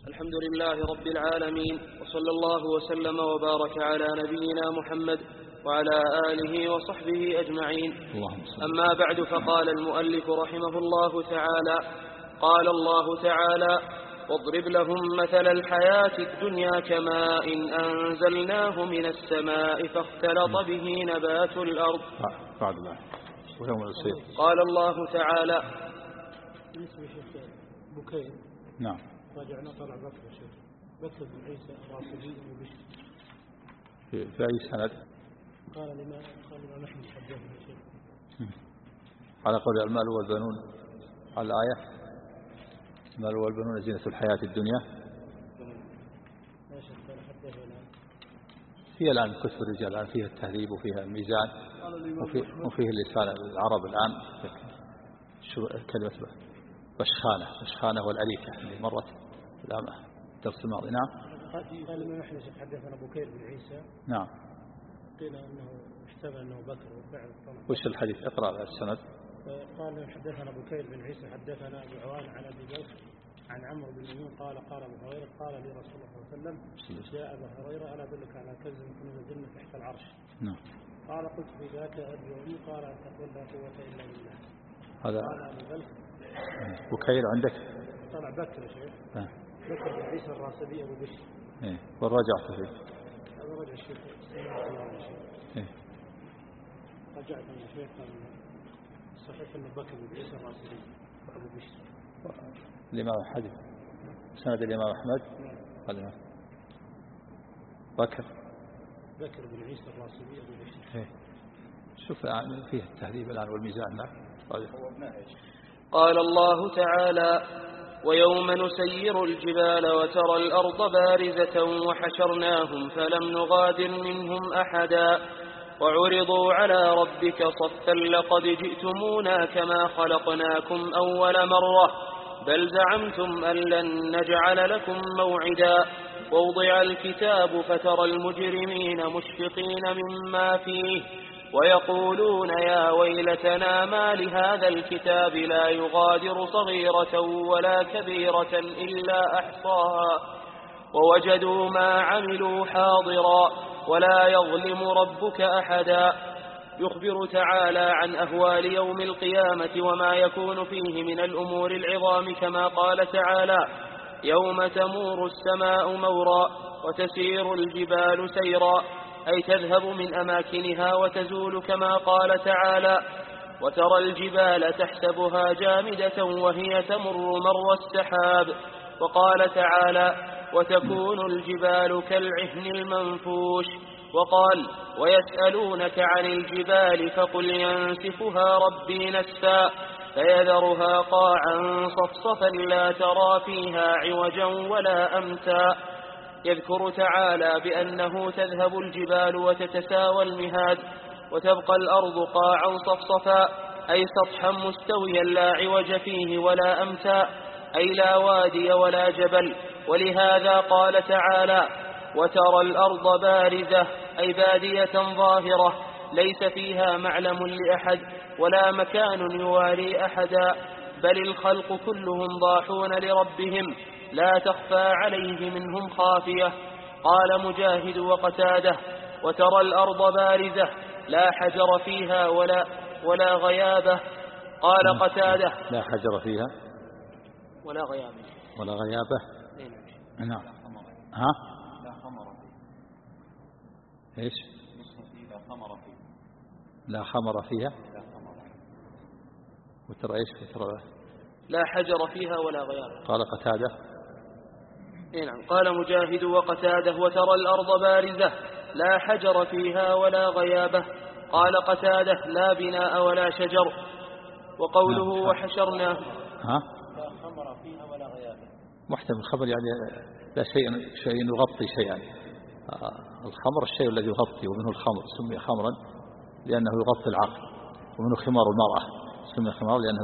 الحمد لله رب العالمين، وصلى الله وسلم وبارك على نبينا محمد وعلى آله وصحبه أجمعين. أما بعد، فقال المؤلف رحمه الله تعالى: قال الله تعالى: واضرب لهم مثل الحياة الدنيا كماء أنزلناه من السماء فاختلط به نبات الأرض. قال الله تعالى: بالنسبة لشيخ بكير، نعم، راجعنا طلع بكر شيخ بكر بن عيسى الراسبي وبشر في أي سند؟ قال لما نحن حدثنا شيخ على قول المال والبنون على الآية: المال والبنون زينة الحياة الدنيا. ما شيخ قال حدثنا. فيها الآن كتب الرجال الآن فيها التهذيب وفيها الميزان وفيه لسان العرب الآن كلمة بشخانة والأريكة اللي مرت الدرس الماضي. نعم. قال لما نحن حدثنا بكير بن عيسى. نعم. قيل أنه احتمل أنه بكر وفعل طلع. وش الحديث؟ اقرأ السند. قال حدثنا بكير بن عيسى حدثنا أبو عوان عن أبي بكر عن عمرو بن ميمون قال أبو هريرة قال لي رسول الله صلى الله عليه وسلم: يا أبا هريرة ألا أدلك على كنز من كنوز الجنة تحت العرش؟ نعم. قال: قلت في ذاك أبي وأمي. قال: أن تقول لا قوة إلا بالله. هذا قال أبو بكر. بكير عندك؟ طلع بكر يا شيخ. بكر بن عيسى الراسبي أبو بشر. إيه، والرجعت فيه. هذا رجع الشيخ إيه. رجعت يا شيخ صحيح أن بكر بن عيسى الراسبي أبو بشر. الإمام حديث سند الإمام أحمد. قال بكر بن عيسى الراسبي أبو بشر. إيه. شوف يعني فيه التهذيب الآن والميزان. قال الله تعالى: ويوم نسير الجبال وترى الأرض بارزة وحشرناهم فلم نغادر منهم أحدا وعرضوا على ربك صفا لقد جئتمونا كما خلقناكم أول مرة بل زعمتم أن لن نجعل لكم موعدا ووضع الكتاب فترى المجرمين مشفقين مما فيه ويقولون يا ويلتنا ما لهذا الكتاب لا يغادر صغيرة ولا كبيرة إلا أحصاها ووجدوا ما عملوا حاضرا ولا يظلم ربك أحدا. يخبر تعالى عن أهوال يوم القيامة وما يكون فيه من الأمور العظام كما قال تعالى: يوم تمور السماء مورا وتسير الجبال سيرا، أي تذهب من أماكنها وتزول كما قال تعالى: وترى الجبال تحسبها جامدة وهي تمر مر السحاب. وقال تعالى: وتكون الجبال كالعهن المنفوش. وقال: ويسألونك عن الجبال فقل ينسفها ربي نسفا فيذرها قاعا صفصفا لا ترى فيها عوجا ولا أمتا. يذكر تعالى بأنه تذهب الجبال وتتساوى المهاد وتبقى الأرض قاعا صفصفا، أي سطحا مستويا لا عوج فيه ولا أمتا، أي لا وادي ولا جبل. ولهذا قال تعالى: وترى الأرض بارزة، أي بادية ظاهرة ليس فيها معلم لأحد ولا مكان يواري أحدا، بل الخلق كلهم ضاحون لربهم لا تخفى عليه منهم خافية. قال مجاهد وقتاده: وترى الأرض بارزة لا حجر فيها ولا غيابة. قال قتاده: لا حجر فيها ولا غيابة. ولا غيابة. نعم. ها؟ لا خمر فيه. إيش؟ لا خمر فيه. لا خمر فيها. لا خمر. وترى إيش؟ وترى لا حجر فيها ولا غيابة. قال قتاده. نعم. قال مجاهد وقتاده: وترى الأرض بارزة لا حجر فيها ولا غيابة. قال قتاده: لا بناء ولا شجر. وقوله وحشرناه. ها؟ لا خمر فيها ولا غيابة. محتمل الخبر يعني لا شيء يغطي شيئا. الخمر الشيء الذي يغطي، ومنه الخمر سمي خمرا لأنه يغطي العقل، ومنه خمار المرأة سمي خمار لأنه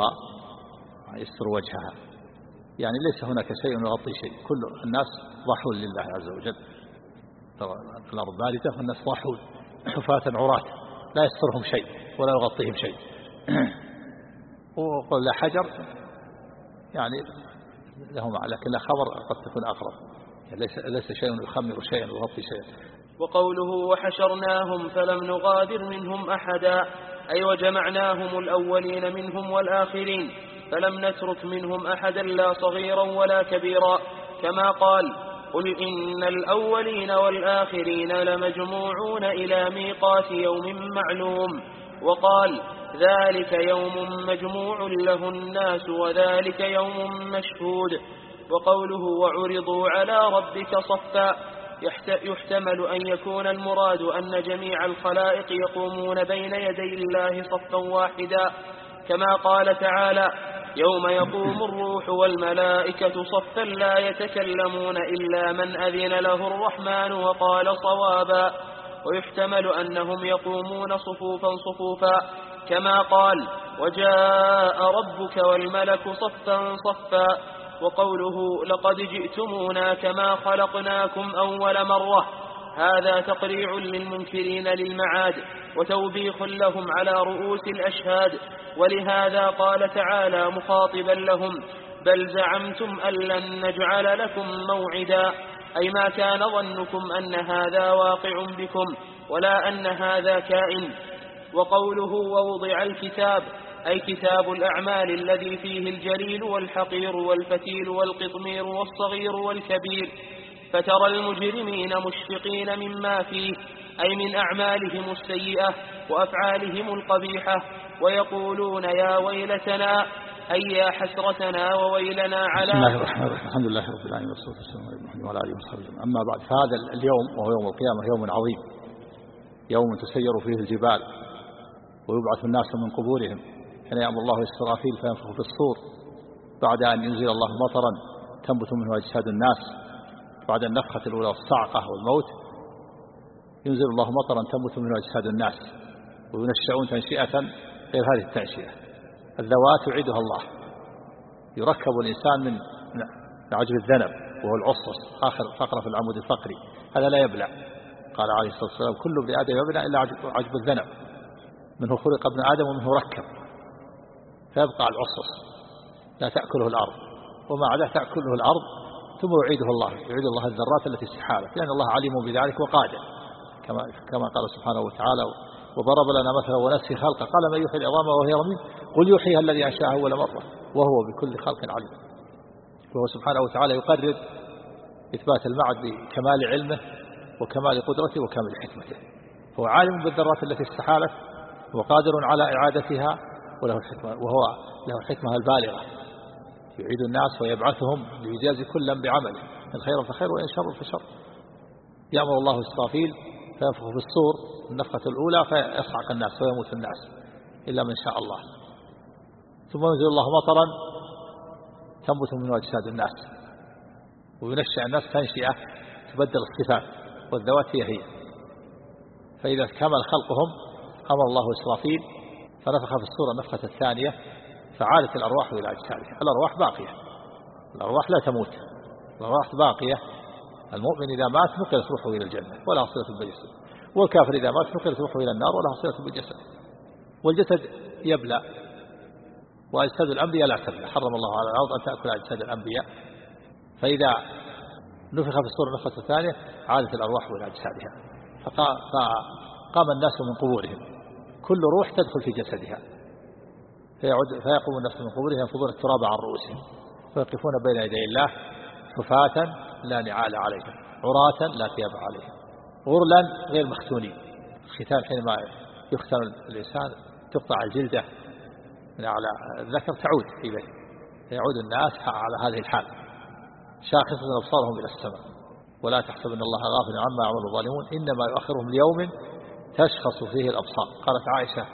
يستر وجهها. يعني ليس هناك شيء يغطي شيء، كل الناس ضاحون لله عز وجل. ترى الأرض باردة والناس ضاحون حفاة عراة لا يسترهم شيء ولا يغطيهم شيء. وقل لا حجر يعني لهما، لكن لا خبر قد تكون أقرب، ليس شيء يخمر شيئا ويغطي شيئا. وقوله وحشرناهم فلم نغادر منهم أحدا، أي وجمعناهم الأولين منهم والآخرين، فلم نترك منهم أحدا لا صغيرا ولا كبيرا، كما قال قل إن الأولين والآخرين لمجموعون إلى ميقات يوم معلوم، وقال ذلك يوم مجموع له الناس وذلك يوم مشهود. وقوله وعرضوا على ربك صفا، يحتمل أن يكون المراد أن جميع الخلائق يقومون بين يدي الله صفا واحدا، كما قال تعالى يوم يقوم الروح والملائكة صفا لا يتكلمون إلا من أذن له الرحمن وقال صوابا. ويحتمل أنهم يقومون صفوفا صفوفا، كما قال وجاء ربك والملك صفا صفا. وقوله لقد جئتمونا كما خلقناكم أول مرة، هذا تقريع للمنكرين للمعاد وتوبيخ لهم على رؤوس الأشهاد، ولهذا قال تعالى مخاطبا لهم بل زعمتم أن لن نجعل لكم موعدا، أي ما كان ظنكم أن هذا واقع بكم ولا أن هذا كائن. وقوله ووضع الكتاب، أي كتاب الأعمال الذي فيه الجليل والحقير والفتيل والقطمير والصغير والكبير، فترى المجرمين مشفقين مما فيه، أي من أعمالهم السيئة وأفعالهم القبيحة، ويقولون يا ويلتنا أي يا حسرتنا وويلنا على. بسم الله الرحمن الرحيم، الحمد لله رب العالمين والصلاة والسلام على محمد وعلى آله وصحبه أجمعين. أما بعد، فهذا اليوم وهو يوم القيامة يوم عظيم، يوم تسير فيه الجبال ويبعث الناس من قبورهم، حين يأمر الله إسرافيل فينفخ في الصور، بعد أن ينزل الله مطرا تنبت منه أجساد الناس، بعد النفخة الأولى والصعقة والموت ينزل الله مطرا تنبت منه أجساد الناس وينشأون تنشئة غير هذه التنشئة. الذوات يعيدها الله، يركب الإنسان من عجب الذنب وهو العصص آخر فقرة في العمود الفقري، هذا لا يبلع، قال عليه الصلاة والسلام كل ابن آدم يبلع إلا عجب الذنب، منه خلق ابن آدم ومنه ركب، فيبقى العصص لا تأكله الأرض وما عداه تأكله الأرض، ثم يعيد الله الذرات التي استحالت، لأن الله عليم بذلك وقادر، كما قال سبحانه وتعالى وضرب لنا مثلا ونسي خلقه قال من يحيي العظام وهي رميم قل يحييها الذي أنشأها أول مرة وهو بكل خلق عليم. وهو سبحانه وتعالى يقرر إثبات المعد بكمال علمه وكمال قدرته وكمال حكمته، هو عالم بالذرات التي استحالت وقادر على إعادتها، وله الحكمة وهو له الحكمة البالغة، يعيد الناس ويبعثهم ليجازي كلا بعمله، إن خير فخير وإن شر فشر. يأمر الله إسرافيل فينفخ في الصور النفخة الأولى فيصعق الناس ويموت الناس إلا من شاء الله، ثم ينزل الله مطرا تنبت منه أجساد الناس وينشأ الناس تنشئة تبدل الصفات والذوات هي، فإذا كمل خلقهم أمر الله إسرافيل فنفخ في الصور النفخة الثانية فعادت الأرواح إلى أجسادها. الأرواح باقية، الأرواح لا تموت، الأرواح باقية. المؤمن إذا مات نقلت روحه إلى الجنة ولا صلة بالجسد، والكافر إذا مات نقلت روحه إلى النار ولا صلة بالجسد. والجسد يبلى وأجساد الأنبياء لا تبلى، حرم الله على الأرض أن تأكل أجساد الأنبياء، فإذا نفخ في الصور النفخة الثانية عادت الأرواح إلى أجسادها، فقام الناس من قبورهم، كل روح تدخل في جسدها، فيقوم الناس من قبورهم ينفضون التراب عن رؤوسهم ويقفون بين يدي الله حفاة لا نعال عليهم عراة لا ثياب عليهم غرلا غير مختونين. الختان حينما يختن الإنسان تقطع الجلدة من على الذكر تعود إليه، فيعود الناس على هذه الحال شاخصة أبصارهم إلى السماء. ولا تحسبن الله غافلا عما يعمل الظالمون إنما يؤخرهم ليوم تشخص فيه الأبصار. قالت عائشة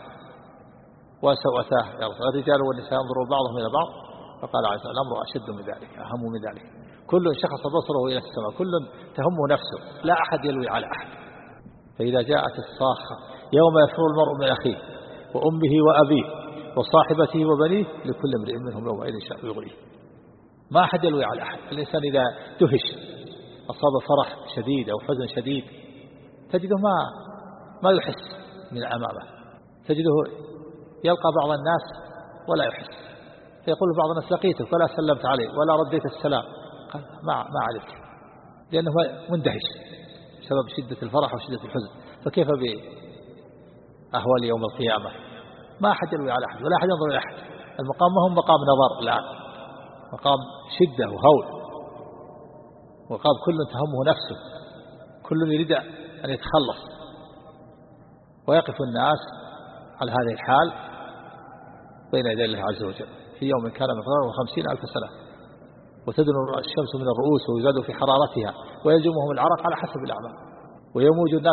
وسوأتاه يا رسول الرجال والنساء ينظروا بعضهم إلى بعض، فقال عائشة الأمر أشد من ذلك أهم من ذلك، كل شخص بصره إلى السماء، كل تهمه نفسه، لا أحد يلوي على أحد. فإذا جاءت الصاخة يوم يفر المرء من أخيه وأمه وأبيه وصاحبته وبنيه لكل امرئ منهم يومئذ شأن يغنيه. ما أحد يلوي على أحد. الإنسان إذا دهش أصاب فرح شديد أو حزن شديد تجده ما يحس من أمامه، تجده يلقى بعض الناس ولا يحس، فيقول بعض الناس لقيتك ولا سلمت عليه ولا رديت السلام، قال ما عليك، لأنه مندهش بسبب شدة الفرح وشدة الحزن. فكيف بأهوال يوم القيامة؟ ما أحد يروي على أحد ولا أحد ينظر إلى أحد. المقام ما هو مقام نظر، لا، مقام شدة وهول، وقام كل تهمه نفسه، كل يريد أن يتخلص. ويقف الناس على هذه الحال بين يدي الله عز وجل في يوم كان مقداره 50,000 سنة، وتدنو الشمس من الرؤوس ويزاد في حرارتها ويلجمهم العرق على حسب الأعمال، ويموج الناس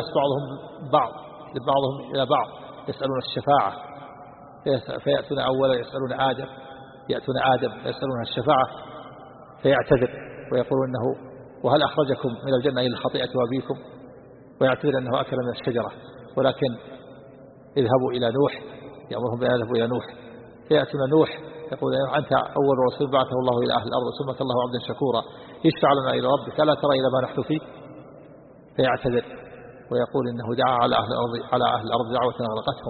بعضهم إلى بعض يسألون الشفاعة، فيأتون أولا يسألون آدم، يأتون آدم يسألون الشفاعة فيعتذر ويقول إنه وهل أخرجكم من الجنة إلا خطيئة أبيكم، ويعتذر أنه أكل من الشجرة، ولكن اذهبوا إلى نوح، يأمرهم بأن يذهبوا إلى نوح، فيأتون نوح يقول أنت أول رسول بعثه الله إلى أهل الأرض سمك الله عبدا شكورا يشفع لنا إلى ربك ألا ترى إلى ما نحن فيه، فيعتذر ويقول إنه دعا على أهل الأرض دعوة أغرقتهم،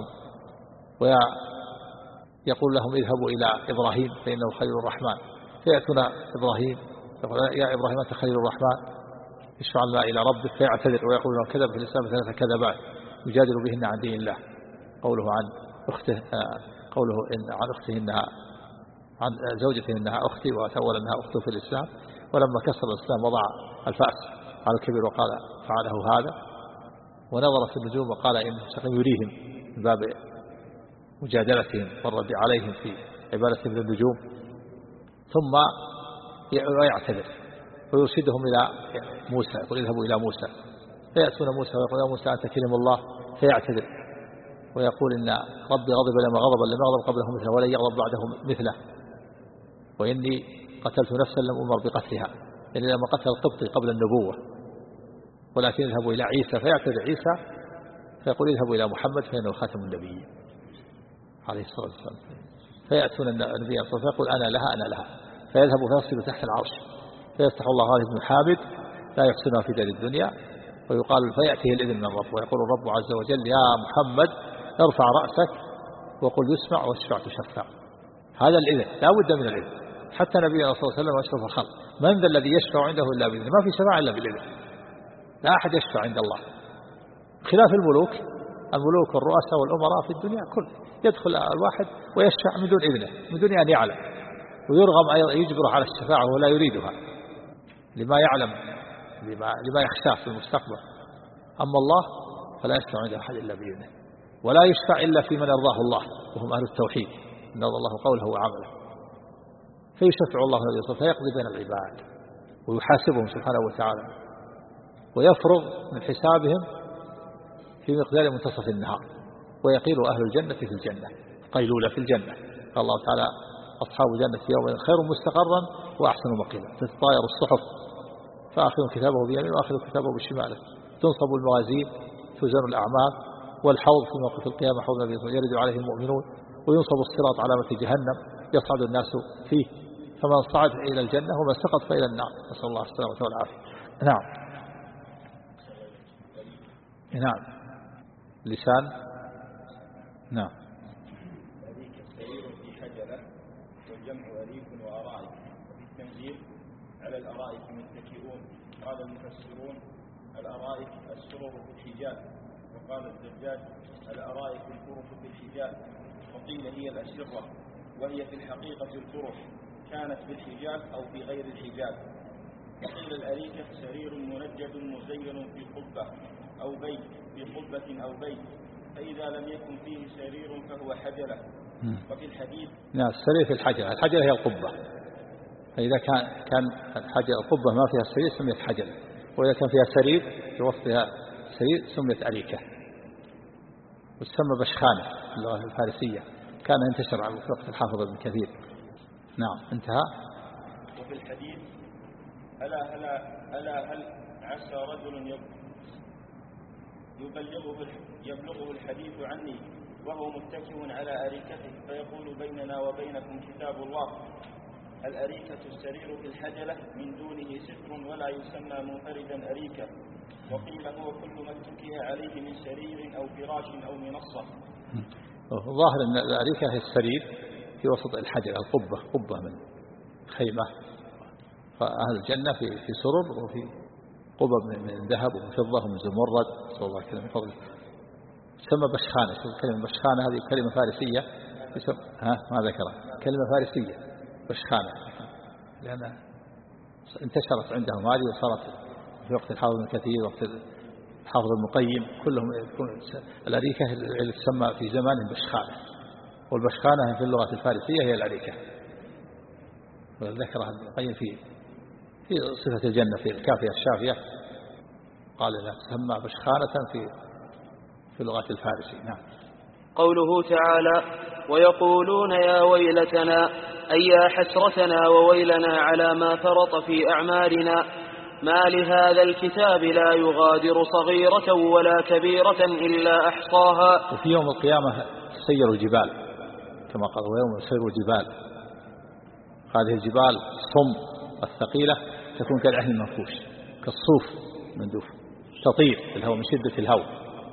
ويقول لهم اذهبوا إلى إبراهيم فإنه خليل الرحمن، فيأتون إبراهيم يقول يا إبراهيم أنت خليل الرحمن يشفع لنا إلى ربك، فيعتذر ويقول له كذب في الإسلام 3 كذبات يجادل بهن عن دين الله، قوله عن أخته عن أخته إنها عن زوجته إنها أختي، وتولى أنها أخته في الإسلام، ولما كسر الإسلام وضع الفأس على الكبير وقال فعله هذا، ونظر في النجوم وقال إنه سيريهم من باب مجادلتهم والرد عليهم في عبادتهم للنجوم، ثم يعتذر ويرشدهم إلى موسى، يقول اذهبوا إلى موسى، فيأتون موسى ويقول يا موسى أنت كلم الله، فيعتذر ويقول إن ربي غضب لما غضب لم يغضب قبله مثله ولن يغضب بعده مثله، وإني قتلت نفسا لم أمر بقتلها، يعني لما قتل القبطي قبل النبوة، ولكن اذهبوا إلى عيسى، فيعتذر عيسى فيقول اذهبوا إلى محمد فإنه خاتم النبيين عليه الصلاة والسلام، فيأتون النبي فيقول أنا لها، فيذهب فيصل تحت العرش، فيفتح الله هذه ابن حامد لا يحسنها في دار الدنيا، ويقال فيأتيه الإذن من الرب، ويقول الرب عز وجل يا محمد ارفع رأسك وقل يسمع واشفع تشفع. هذا الإذن لا بد من الإذن، حتى نبينا صلى الله عليه وسلم وأشرف الخلق من ذا الذي يشفع عنده إلا بإذنه، ما في شفاعة إلا بالإذن، لا أحد يشفع عند الله، خلاف الملوك والرؤساء والأمراء في الدنيا كل يدخل الواحد ويشفع من دون إذنه، من دون أن يعلم، ويرغم أيضا يجبره على الشفاعة ولا يريدها لما يعلم لما يخشاه في المستقبل. أما الله فلا يشفع عند أحد إلا بإذنه، ولا يشفع إلا في من أرضاه الله وهم أهل التوحيد، إن الله قوله وعمله، فيشفع الله الذي يصل فيقضي بين العباد ويحاسبهم سبحانه وتعالى، ويفرغ من حسابهم في مقدار منتصف النهار، ويقيل أهل الجنة في الجنة قيلولة في الجنة. قال الله تعالى أصحاب الجنة يوم خير مستقرا وأحسن مقيلا، تتطاير الصحف فآخذ كتابه بيمين وآخذ كتابه بشماله، تنصب الموازين توزن الأعمال، والحوض في موقف القيامة حوض النبي يرد عليه المؤمنون، وينصب الصراط على متن جهنم يصعد الناس فيه، فمن صعد إلى الجنة ومن سقط فإلى النار، نسأل الله السلامة والعافية. نعم لسان أريك سرير في حجلة، والجمع أريك وأرائك، وفي التنزيل على الأرائك متكئون. قال المفسرون الأرائك السرر في الحجاب، وقال الزجاج الأرائك الفرش في الحجاب، وقيل هي الأسرة، وهي في الحقيقة الفرش كانت في الحجاب أو في غير الحجاب. وقيل الأريكة سرير منجد مزين في قبة أو بيت، في قبة أو بيت، فإذا لم يكن فيه سرير فهو حجلة. وفي الحديث نعم السرير في الحجلة، الحجلة هي القبة، فإذا كان القبة ما فيها سرير سميت حجلة، وإذا كان فيها سرير في وسطها سرير سميت أريكة، وتسمى بشخانة في اللغة الفارسية، كان ينتشر على وقت الحافظ ابن كثير. نعم انتهى. وفي الحديث ألا هل عسى رجل يبلغه الحديث عني وهو متكئ على أريكته، فيقول بيننا وبينكم كتاب الله. الأريكة السرير في الحجلة من دونه ستر ولا يسمى منفردا أريكة. وقيل هو كل ما اتكئ عليه من سرير أو فراش أو منصة. ظاهر أن الأريكة هي السرير، في وسط الحجر قبة من خيمة. فأهل الجنة في سرر وفي قبب من ذهب ومن فضة ومن زمرد، صلى الله عليه وسلم من فضله. تسمى بشخانة. كلمة بشخانة هذه كلمة فارسية، ما ذكرها، كلمة فارسية بشخانة، لأن انتشرت عندهم هذه وصارت في وقت الحافظ ابن كثير وقت الحافظ المقيم كلهم الأريكة اللي تسمى في زمانهم بشخانة، والبشخانة في اللغة الفارسية هي الأريكة. وذكرها ابن القيم في صفة الجنة في الكافية الشافية، قال لا تسمى بشخانة في اللغة الفارسية. نعم. قوله تعالى: ويقولون يا ويلتنا أي يا حسرتنا وويلنا على ما فرط في أعمالنا، ما لهذا الكتاب لا يغادر صغيرة ولا كبيرة إلا أحصاها. وفي يوم القيامة تسير الجبال كما قال: ويوم يسير الجبال. هذه الجبال الصم الثقيلة تكون كالعهن المنفوش، كالصوف مندوف، تطير في الهواء من شدة الهواء،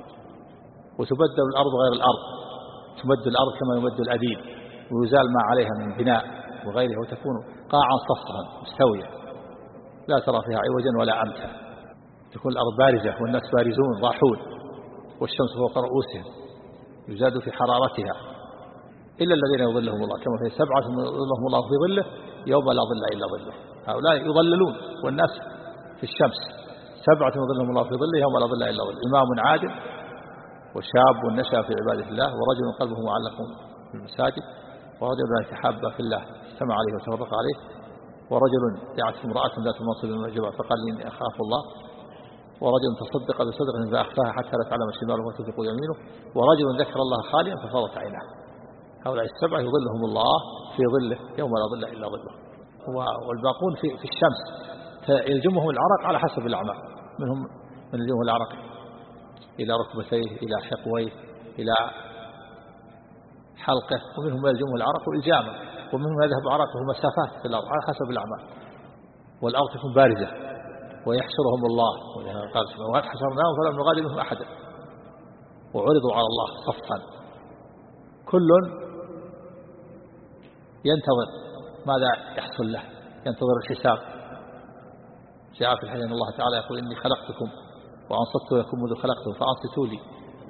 وتبدل الأرض غير الأرض، تمد الأرض كما يمد الأديم، ويزال ما عليها من بناء وغيرها، وتكون قاعا صفرا مستوية لا ترى فيها عوجا ولا أمتا. تكون الأرض بارزة والناس بارزون ضاحون، والشمس فوق رؤوسهم يزاد في حرارتها، إلا الذين يظلهم الله كما في 7 يظلهم الله في ظله يوم لا ظل إلا ظله. هؤلاء يظللون والناس في الشمس. 7 يظلهم الله في ظله يوم لا ظل إلا ظله: إمام عادل، وشاب نشأ في عبادة الله، ورجل قلبه معلق في المساجد، ورجل يتحابى في الله اجتمع عليه وتفرق عليه، ورجل دعته امرأة ذات منصب وجبع فقال إني أخاف الله، ورجل تصدق بصدقة فأخفاها حتى لا تعلم شماله وتنفق يمينه، ورجل ذكر الله خاليا ففاضت عيناه. هؤلاء 7 يظلهم الله في ظله يوم لا ظل إلا ظله. والباقون في الشمس يلجمهم العرق على حسب الأعمال، منهم من يلجمه العرق إلى ركبتيه، إلى حقويه، إلى حلقه، ومنهم من يلجمه العرق إلجاما، ومنهم يذهب عرقه مسافات في الأرض على حسب الأعمال. والأرض تكون بارزة ويحشرهم الله، قال سبحانه: حشرناهم فلم نغادر منهم أحدا، وعرضوا على الله صفا، كل ينتظر ماذا يحصل له، ينتظر الحساب. جاء في الحديث أن الله تعالى يقول: إني خلقتكم وأنصت لكم منذ خلقتكم فأنصتوا لي.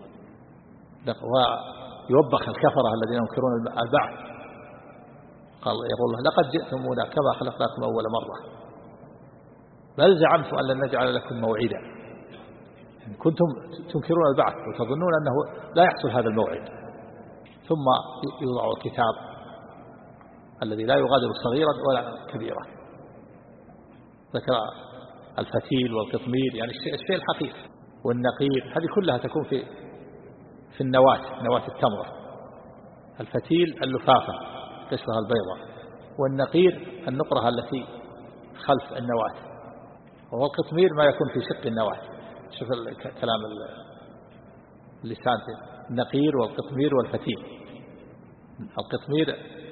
ويوبخ الكفرة الذين ينكرون البعث، قال يقول الله: لقد جئتمونا كما خلقناكم أول مرة، بل زعمتم أن لن نجعل لكم موعدا. يعني كنتم تنكرون البعث وتظنون أنه لا يحصل هذا الموعد. ثم يوضع الكتاب الذي لا يغادر صغيرا ولا كبيرا. ذكر الفتيل والقطمير، يعني الشيء الحقيقي، والنقير، هذه كلها تكون في نواة التمرة. الفتيل اللفافة قشرها البيضاء، والنقير النقرة التي خلف النواة، والقطمير ما يكون في شق النواة. شوف كلام اللسان: النقير والقطمير والفتيل. القطمير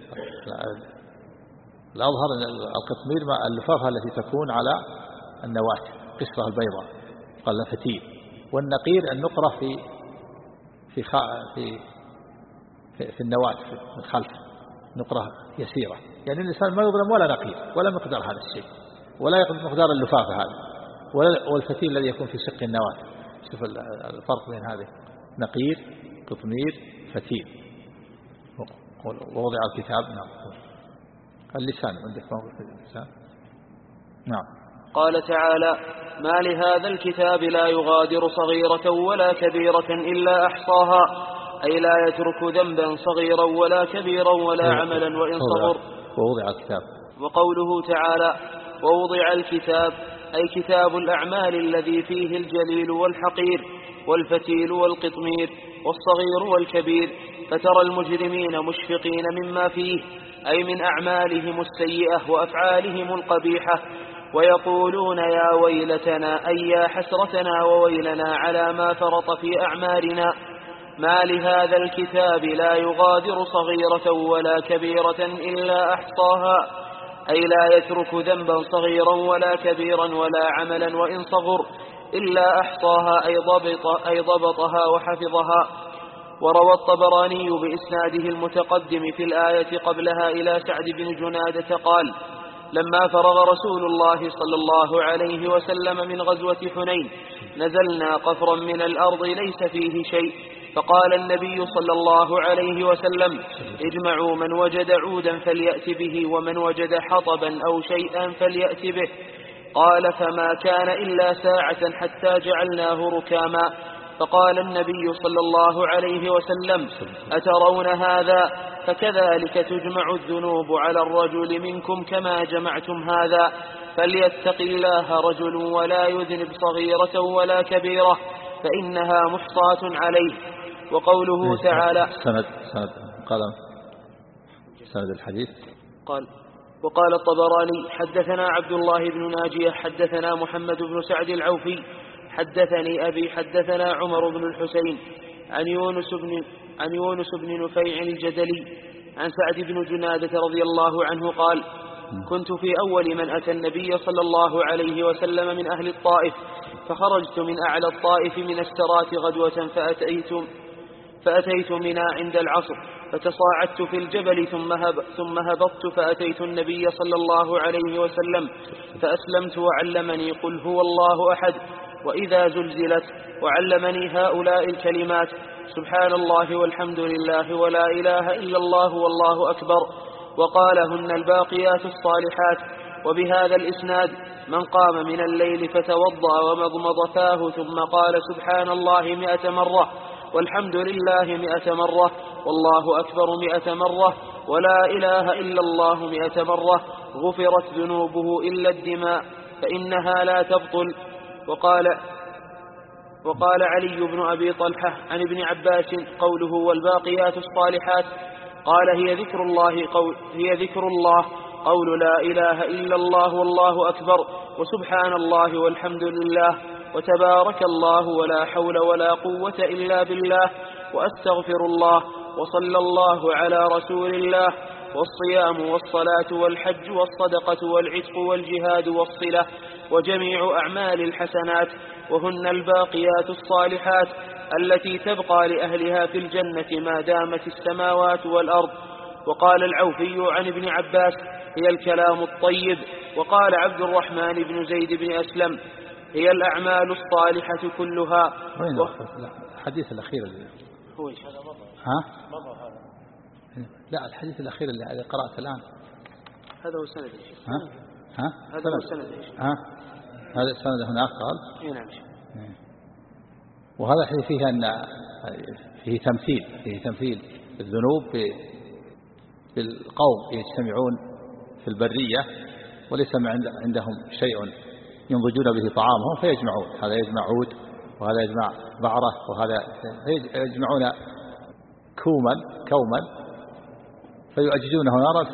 الأظهر القطمير ما اللفافة التي تكون على النواة قشرها البيضاء، قال فتيل. والنقير النقرة في النواة من خلف، نقرة يسيرة. يعني الإنسان ما يظلم ولا نقير ولا مقدار هذا الشيء، ولا مقدار اللفافة هذا، والفتيل الذي يكون في شق النواة. شوف الفرق بين هذه: نقير، قطمير، فتيل. ووضع الكتاب. نعم. اللسان عندك موضوع في اللسان. نعم. قال تعالى: ما لهذا الكتاب لا يغادر صغيرة ولا كبيرة إلا أحصاها، أي لا يترك ذنبا صغيرا ولا كبيرا ولا عملا وإن صغر. ووضع الكتاب. وقوله تعالى: ووضع الكتاب، أي كتاب الأعمال الذي فيه الجليل والحقير والفتيل والقطمير والصغير والكبير، فترى المجرمين مشفقين مما فيه، أي من أعمالهم السيئة وأفعالهم القبيحة، ويقولون يا ويلتنا أي يا حسرتنا وويلنا على ما فرط في أعمالنا، ما لهذا الكتاب لا يغادر صغيرة ولا كبيرة إلا أحصاها، أي لا يترك ذنبا صغيرا ولا كبيرا ولا عملا وإن صغر إلا أحصاها، أي ضبطها وحفظها. وروى الطبراني بإسناده المتقدم في الآية قبلها إلى سعد بن جنادة قال: لما فرغ رسول الله صلى الله عليه وسلم من غزوة حنين نزلنا قفرا من الأرض ليس فيه شيء، فقال النبي صلى الله عليه وسلم: اجمعوا من وجد عودا فليأت به، ومن وجد حطبا أو شيئا فليأت به. قال: فما كان إلا ساعة حتى جعلناه ركاما. فقال النبي صلى الله عليه وسلم: أترون هذا؟ فكذلك تجمع الذنوب على الرجل منكم كما جمعتم هذا، فليتق الله رجل ولا يذنب صغيرة ولا كبيرة فإنها محصاة عليه. وقوله تعالى سند الحديث قال: وقال الطبراني: حدثنا عبد الله بن ناجية حدثنا محمد بن سعد العوفي حدثني أبي حدثنا عمر بن الحسين عن يونس بن نفيع الجدلي عن سعد بن جنادة رضي الله عنه قال: كنت في أول من أتى النبي صلى الله عليه وسلم من أهل الطائف، فخرجت من أعلى الطائف من السرات غدوة فأتيت منى عند العصر، فتصاعدت في الجبل ثم هبطت فأتيت النبي صلى الله عليه وسلم فأسلمت، وعلمني قل هو الله أحد وإذا زلزلت، وعلمني هؤلاء الكلمات: سبحان الله والحمد لله ولا إله إلا الله والله أكبر، وقالهن الباقيات الصالحات. وبهذا الإسناد: من قام من الليل فتوضأ ومضمض فاه ثم قال سبحان الله 100 مرة والحمد لله 100 مرة والله أكبر 100 مرة ولا إله إلا الله 100 مرة غفرت ذنوبه إلا الدماء فإنها لا تبطل. وقال علي بن أبي طلحة عن ابن عباس قوله والباقيات الصالحات قال: هي ذكر الله قول لا إله إلا الله والله أكبر وسبحان الله والحمد لله وتبارك الله ولا حول ولا قوة إلا بالله وأستغفر الله وصلى الله على رسول الله والصيام والصلاة والحج والصدقة والعتق والجهاد والصلة وجميع أعمال الحسنات، وهن الباقيات الصالحات التي تبقى لأهلها في الجنة ما دامت السماوات والأرض. وقال العوفي عن ابن عباس: هي الكلام الطيب. وقال عبد الرحمن بن زيد بن أسلم: هي الأعمال الصالحة كلها. الحديث الأخير اللي هو مضى هذا. لا، الحديث الأخير اللي قرأت الآن هذا هو سند. هذا هو سند. هذا السند هناك قال. نعم. وهذا الحديث فيه أن فيه تمثيل الذنوب بالقوم يجتمعون في البرية وليس عندهم شيء ينضجون به طعامهم فيجمعون، هذا يجمع عود وهذا يجمع بعرة وهذا يجمعون كوما فيؤججونه نارا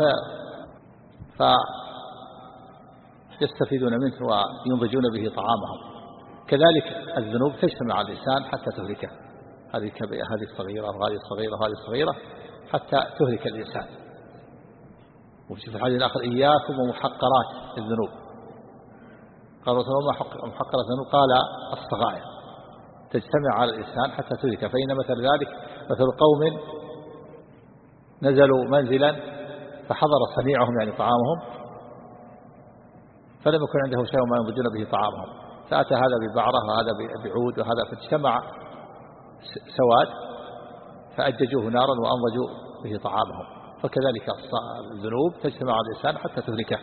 فيستفيدون منه وينضجون به طعامهم. كذلك الذنوب تجتمع على الإنسان حتى تهلكه، هذه الصغيرة وهذه الصغيرة وهذه الصغيرة حتى تهلك الإنسان. وفي الحديث الآخر: إياكم ومحقرات الذنوب. قال رسول الله: محقرات الذنوب؟ قال: الصغائر تجتمع على الإنسان حتى تهلك. فإن مثل ذلك مثل قوم نزلوا منزلا فحضر صنيعهم يعني طعامهم فلم يكن عنده شيء ما ينضجون به طعامهم، فأتى هذا ببعرة وهذا بعود وهذا، فاجتمع سواد فأججوه نارا وأنضجوا به طعامهم. فكذلك الذنوب تجتمع على الإنسان حتى تهلكه.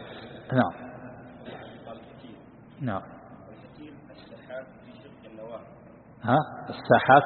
نعم. السحات في شق النواة. الساحات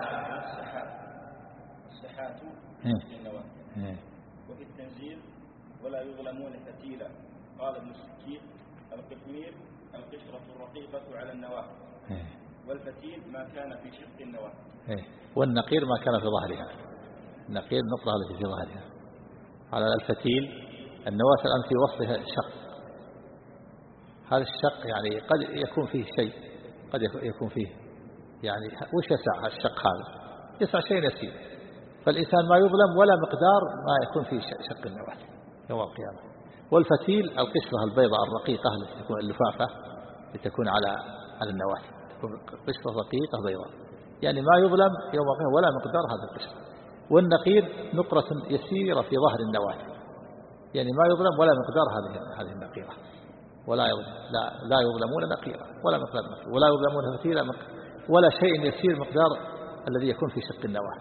في النواة. وفي التنزيل: ولا يظلمون فتيلا. قال ابن السكين: القطمير القشرة الرقيقة على النواة، والفتيل ما كان في شق النواة، والنقير ما كان في ظهرها. النقير النقطة التي في ظهرها. على الفتيل النواة الآن في وسطها شق، هذا الشق يعني قد يكون فيه شيء، قد يكون فيه يعني وش يسع الشق هذا؟ يسع شيء يسير، فالإنسان ما يظلم ولا مقدار ما يكون فيه شق النواة يوم القيامة. والفتيل القشرة البيضاء الرقيقة التي تكون اللفافة لتكون على النواة، تكون قشرة رقيقة بيضاء، يعني ما يظلم يوم القيامة ولا مقدار هذا القشرة. والنقير نقرة يسيرة في ظهر النواة، يعني ما يظلم ولا مقدار هذه النقيرة، ولا يظلم، لا يظلمون نقيرة ولا مقدار نقيرة، ولا يظلمون فتيلة ولا شيء يسير مقدار الذي يكون في شق النواة.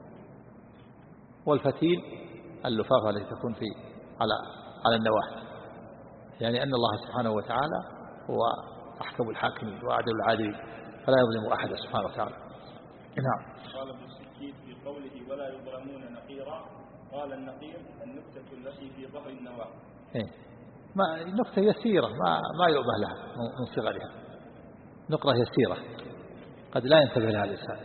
والفتيل اللفافة التي تكون على النواة، يعني أن الله سبحانه وتعالى هو أحكم الحاكمين وأعدل العادلين فلا يظلم أحد سبحانه وتعالى. نعم. قال ابن السكين في قوله ولا يظلمون نقيرا، قال النقير النكتة التي في ظهر النواة. نكتة يسيرة ما يؤبه لها من صغرها، نقرة يسيرة قد لا ينتبه لها الإنسان.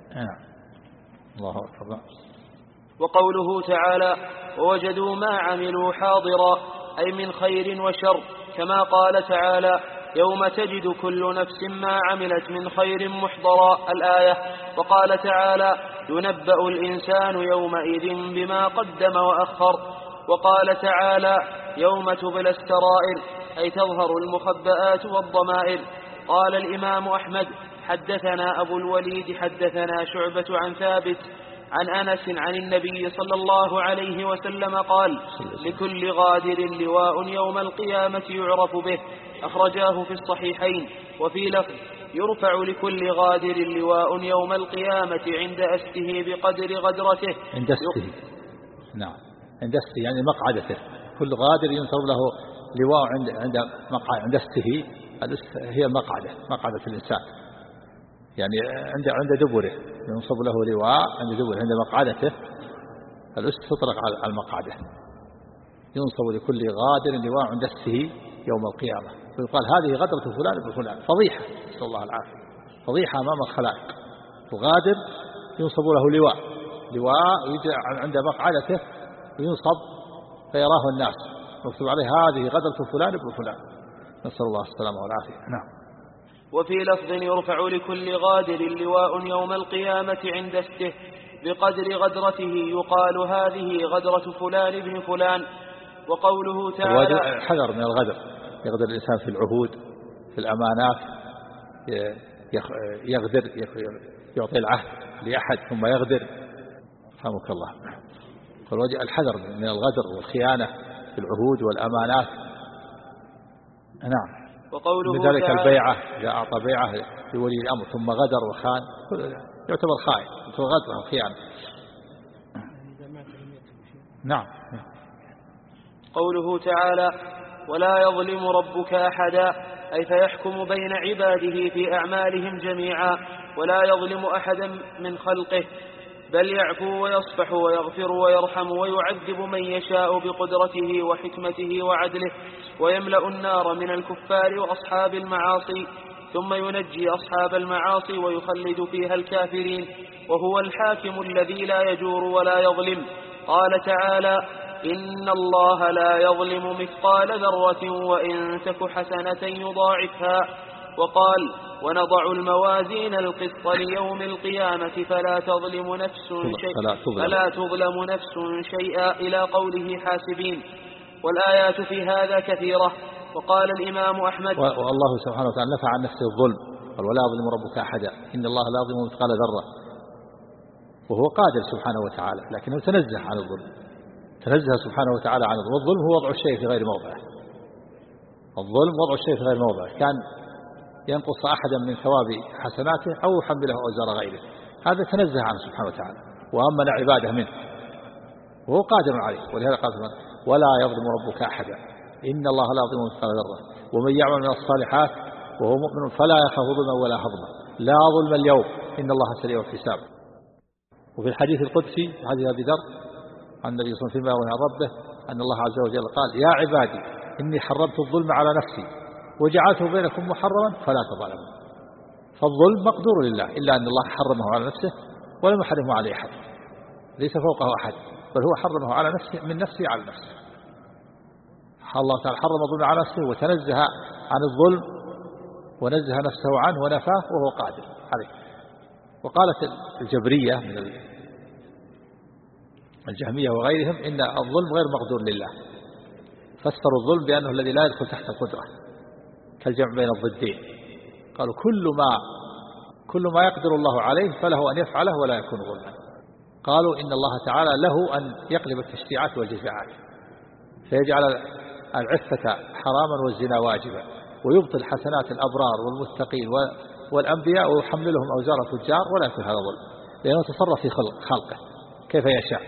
الله أكبر. وقوله تعالى ووجدوا ما عملوا حاضرا، أي من خير وشر، كما قال تعالى يوم تجد كل نفس ما عملت من خير محضرا الآية. وقال تعالى ينبأ الإنسان يومئذ بما قدم وأخر. وقال تعالى يوم تبلى السرائر، أي تظهر المخبآت والضمائر. قال الإمام أحمد حدثنا أبو الوليد حدثنا شعبة عن ثابت عن أنس عن النبي صلى الله عليه وسلم قال لكل غادر لواء يوم القيامة يعرف به، أخرجاه في الصحيحين. وفي لفظ يرفع لكل غادر لواء يوم القيامة عند أسته بقدر غدرته. عند أسته، نعم، عند أسته يعني مقعدته. كل غادر ينصب له لواء عند أسته، هي مقعدة الإنسان، يعني عند دبره ينصب له لواء عند دبره عند مقعدته. الأست تطلق على المقعدة. ينصب لكل غادر لواء عند أسته يوم القيامة، ويقال هذه غدرة فلان بفلان. فضيحة، نسأل الله العافية، فضيحة أمام الخلائق. الغادر ينصب له لواء ويجي عند مقعدته وينصب فيراه الناس مكتوب عليه هذه غدرة فلان بفلان، نسأل الله السلامة والعافية. نعم. وفي لفظ يرفع لكل غادر لواء يوم القيامة عند استه بقدر غدرته، يقال هذه غدرة فلان بن فلان. وقوله تعالى الحذر من الغدر، يغدر الإنسان في العهود في الأمانات، يغدر يعطي العهد لأحد ثم يغدر، رحمك الله. الحذر من الغدر والخيانة في العهود والأمانات. نعم. وقوله لذلك البيعة إذا أعطى بيعة لولي الأمر ثم غدر وخان يعتبر خائن، يعتبر غدر وخيانة. نعم. قوله تعالى ولا يظلم ربك أحدا، أي فيحكم بين عباده في أعمالهم جميعا، ولا يظلم أحدا من خلقه، بل يعفو ويصفح ويغفر ويرحم ويعذب من يشاء بقدرته وحكمته وعدله، ويملأ النار من الكفار وأصحاب المعاصي، ثم ينجي أصحاب المعاصي ويخلد فيها الكافرين، وهو الحاكم الذي لا يجور ولا يظلم. قال تعالى إن الله لا يظلم مثقال ذرة وإن تك حسنة يضاعفها. وقال ونضع الموازين القسط ليوم القيامة فلا تظلم نفس شيئا إلى قوله حاسبين. والآيات في هذا كثيرة. وقال الإمام أحمد والله سبحانه وتعالى نفى عن نفسه الظلم، قال ولا يظلم ربك أحدا، إن الله لا يظلم مثقال ذرة، وهو قادر سبحانه وتعالى، لكنه تنزه عن الظلم، تنزه سبحانه وتعالى عن الظلم. والظلم هو وضع الشيء في غير موضعه، الظلم وضع الشيء في غير موضعه، كان ينقص أحدا من ثواب حسناته أو يحمله أوزار غيره، هذا تنزه عنه سبحانه وتعالى وأمن عباده منه، وهو قادر عليه. ولهذا قال ولا يظلم ربك أحدا، إن الله لا يظلم مثقال ذرة ومن يعمل من الصالحات وهو مؤمن فلا يخاف ظلما ولا هضما، لا ظلم اليوم إن الله سريع الحساب. وفي الحديث القدسي حديث أبي ذر عن النبي صلى الله عليه وسلم عن ربه أن الله عز وجل قال يا عبادي إني حرمت الظلم على نفسي وجعلته بينكم محرما فلا تظالموا. فالظلم مقدور لله، إلا أن الله حرمه على نفسه ولم يحرمه على أحد، ليس فوقه أحد، بل هو حرمه على نفسه من نفسه على نفسه. الله تعالى حرم الظلم على نفسه وتنزه عن الظلم ونزه نفسه عنه ونفاه وهو قادر عليه. وقالت الجبرية من الجهمية وغيرهم إن الظلم غير مقدور لله، فسروا الظلم بأنه الذي لا يدخل تحت القدرة، كالجمع بين الضدين. قالوا كل ما يقدر الله عليه فله أن يفعله ولا يكون ظلما. قالوا إن الله تعالى له أن يقلب التشريعات والجزاءات، فيجعل العفة حراما والزنا واجبا، ويبطل حسنات الأبرار والمتقين والأنبياء ويحملهم أوزار الفجار، ولا يكون هذا ظلم، لأنه تصرف في خلقه كيف يشاء،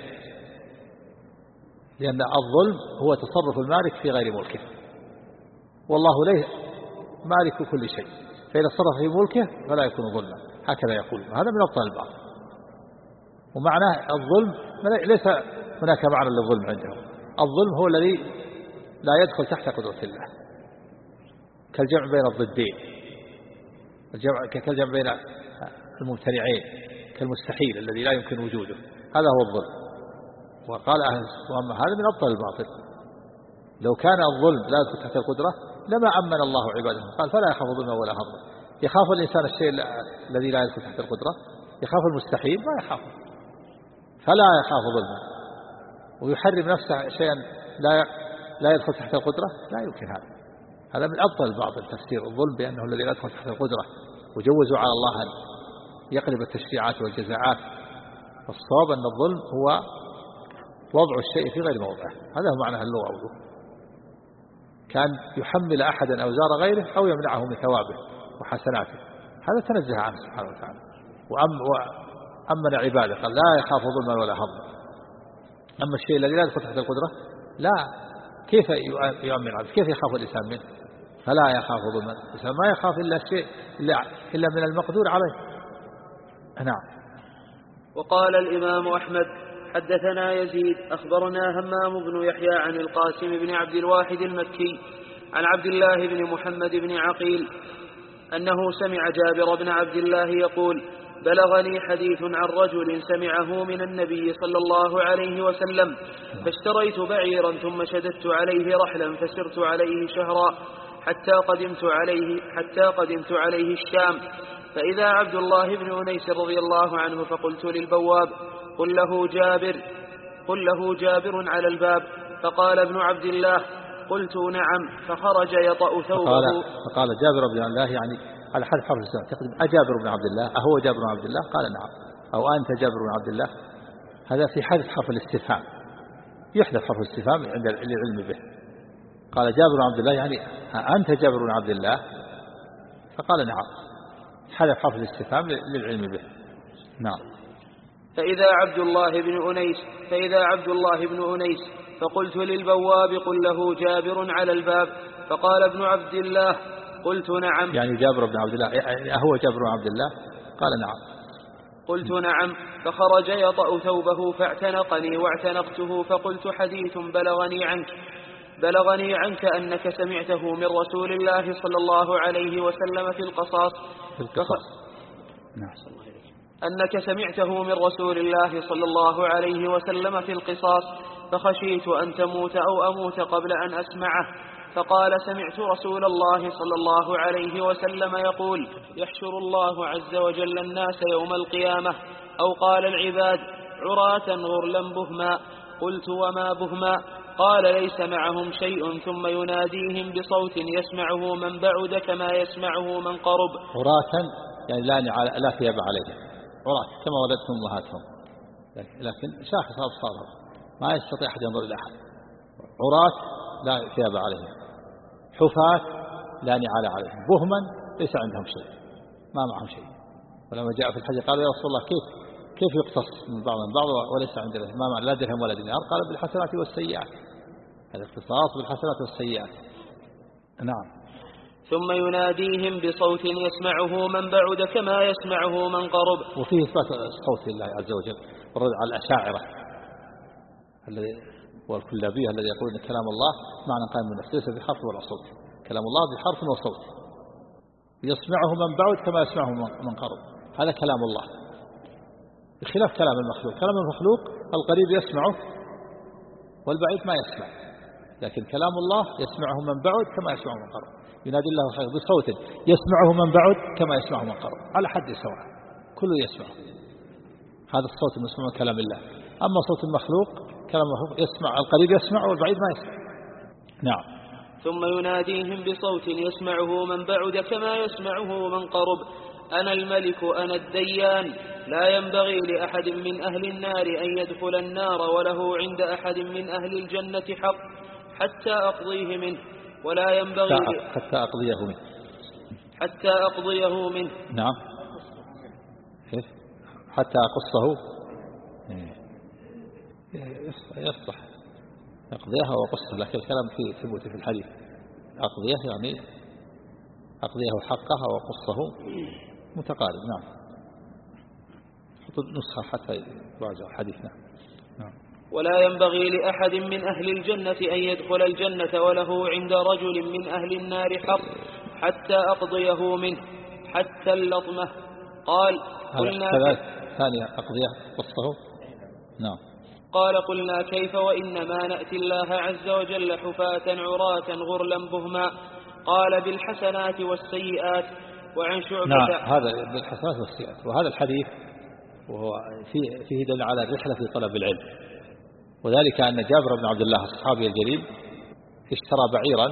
لأن الظلم هو تصرف المالك في غير ملكه، والله ليه مالك كل شيء، فإذا تصرف في ملكه فلا يكون ظلما، هكذا يقول. هذا من أبطال الباطل. ومعناه الظلم ليس هناك معنى للظلم عندهم. الظلم هو الذي لا يدخل تحت قدرة الله، كالجمع بين الضدين، كالجمع بين الممتنعين، كالمستحيل الذي لا يمكن وجوده، هذا هو الظلم. وقال وأما هذا من أبطال الباطل. لو كان الظلم لا يدخل تحت القدرة لما أمن الله عباده، قال فلا يخاف ظلما ولا هضما. يخاف الإنسان الشيء الذي لا يدخل تحت القدرة، يخاف المستحيل ما يخاف، فلا يخاف ظلما. ويحرم نفسه شيئا لا يدخل تحت القدرة، لا يمكن هذا من أبطل الباطل، تفسير الظلم بأنه الذي لا يدخل تحت القدرة، وجوزوا على الله أن يقلب التشريعات والجزاءات. الصواب أن الظلم هو وضع الشيء في غير موضعه، هذا هو معنى اللغوي، كان يحمل أحدا أوزار غيره أو يمنعه من ثوابه وحسناته، هذا تنزه عنه سبحانه وتعالى. وأمن عباده قال لا يخاف ظلما ولا هضما. أما الشيء الذي لا يدخل تحت القدرة لا، كيف يؤمن عنه؟ كيف يخاف الإنسان منه؟ فلا يخاف ظلما، الإنسان ما يخاف إلا الشيء إلا من المقدور عليه. نعم. وقال الإمام أحمد حدثنا يزيد أخبرنا همام بن يحيى عن القاسم بن عبد الواحد المكي عن عبد الله بن محمد بن عقيل أنه سمع جابر بن عبد الله يقول بلغني حديث عن رجل سمعه من النبي صلى الله عليه وسلم، فاشتريت بعيرا ثم شددت عليه رحلا فسرت عليه شهرا حتى قدمت عليه الشام، فإذا عبد الله بن أنيس رضي الله عنه، فقلت للبواب قل له جابر على الباب، فقال ابن عبد الله قلت نعم، فخرج يطأ ثوبه. فقال جابر بن عبد الله، يعني على حد حرف الإسلام تقدم أجابر بن عبد الله، أهو جابر بن عبد الله؟ قال نعم. أو أنت جابر بن عبد الله؟ هذا في حذف حرف الاستفهام، يحذف حرف الاستفهام عند العلم به. قال جابر بن عبد الله يعني أنت جابر بن عبد الله؟ فقال نعم، حذف حرف الاستفهام للعلم به. نعم. فإذا عبد الله بن أنيس فقلت للبواب قل له جابر على الباب، فقال ابن عبد الله قلت نعم، يعني جابر بن عبد الله هو جابر بن عبد الله؟ قال نعم. قلت نعم، فخرج يطأ ثوبه فاعتنقني واعتنقته، فقلت حديث بلغني عنك أنك سمعته من رسول الله صلى الله عليه وسلم في القصاص. نعم. أنك سمعته من رسول الله صلى الله عليه وسلم في القصاص، فخشيت أن تموت أو أموت قبل أن أسمعه. فقال سمعت رسول الله صلى الله عليه وسلم يقول يحشر الله عز وجل الناس يوم القيامة، أو قال العباد عراة غرلا بهما. قلت وما بهما؟ قال ليس معهم شيء ثم يناديهم بصوت يسمعه من بعد كما يسمعه من قرب. عراة يعني لا ثياب عليهم، عراة كما ولدتهم أمهاتهم، لكن شاخص أبصارهم ما يستطيع أحد ينظر إلى أحد. عراة لا ثياب عليهم، حفاة لا نعال عليهم، بهما ليس عندهم شيء، ما معهم شيء. ولما جاء في الحج قال يا رسول الله كيف يقتص من بعض وليس عندنا ما معنى لا درهم ولا دينار؟ قال بالحسنات والسيئات، هذا اختصاص بالحسنات والسيئات. نعم. ثم يناديهم بصوت يسمعه من بعد كما يسمعه من قرب. وفيه إثبات الصوت لله عز وجل، والرد على الأشاعرة والكلابية الذي يقول إن كلام الله معنى قائم بالنفس ليس بحرف ولا صوت، كلام الله بحرف وصوت، يسمعه من بعد كما يسمعه من قرب، هذا كلام الله بخلاف كلام المخلوق. كلام المخلوق القريب يسمعه والبعيد ما يسمع، لكن كلام الله يسمعه من بعد كما يسمعه من قرب، ينادي الله بصوت يسمعه من بعد كما يسمعه من قرب على حد سواء، كله يسمع. هذا الصوت المسموع من كلام الله. أما صوت المخلوق كلام المخلوق يسمع، القريب يسمع والبعيد ما يسمع. نعم. ثم يناديهم بصوت يسمعه من بعد كما يسمعه من قرب. أنا الملك أنا الديان لا ينبغي لأحد من أهل النار أن يدخل النار وله عند أحد من أهل الجنة حق حتى أقضيه منه، ولا ينبغي حتى أقضيه منه. حتى أقضيه منه. نعم، حتى أقصه يصلح أقضيها وقصه، لكن الكلام فيه ثبوت في الحديث. أقضيه يعني أقضيه حقها وقصه متقارب. نعم، حط نسخة حتى يواجه حديثنا. نعم. ولا ينبغي لأحد من أهل الجنة أن يدخل الجنة وله عند رجل من أهل النار حق حتى أقضيه منه حتى اللطمة. قال قلنا ثانية أقضيه قصه. نعم. قال قلنا كيف وإنما نأتي الله عز وجل حفاة عراة غرلا بهما. قال بالحسنات والسيئات. وعن شعبة. نعم، هذا بالحسنات والسيئات. وهذا الحديث وهو فيه دل على الرحلة في طلب العلم، وذلك أن جابر بن عبد الله الصحابي الجليل اشترى بعيرا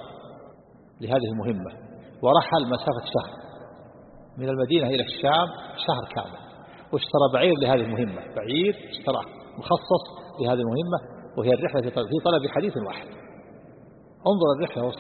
لهذه المهمة، ورحل مسافة شهر من المدينة إلى الشام، شهر كامل، واشترى بعير لهذه المهمة، بعير اشتراه مخصص لهذه المهمة، وهي الرحلة في طلب حديث واحد. انظر الرحلة، هو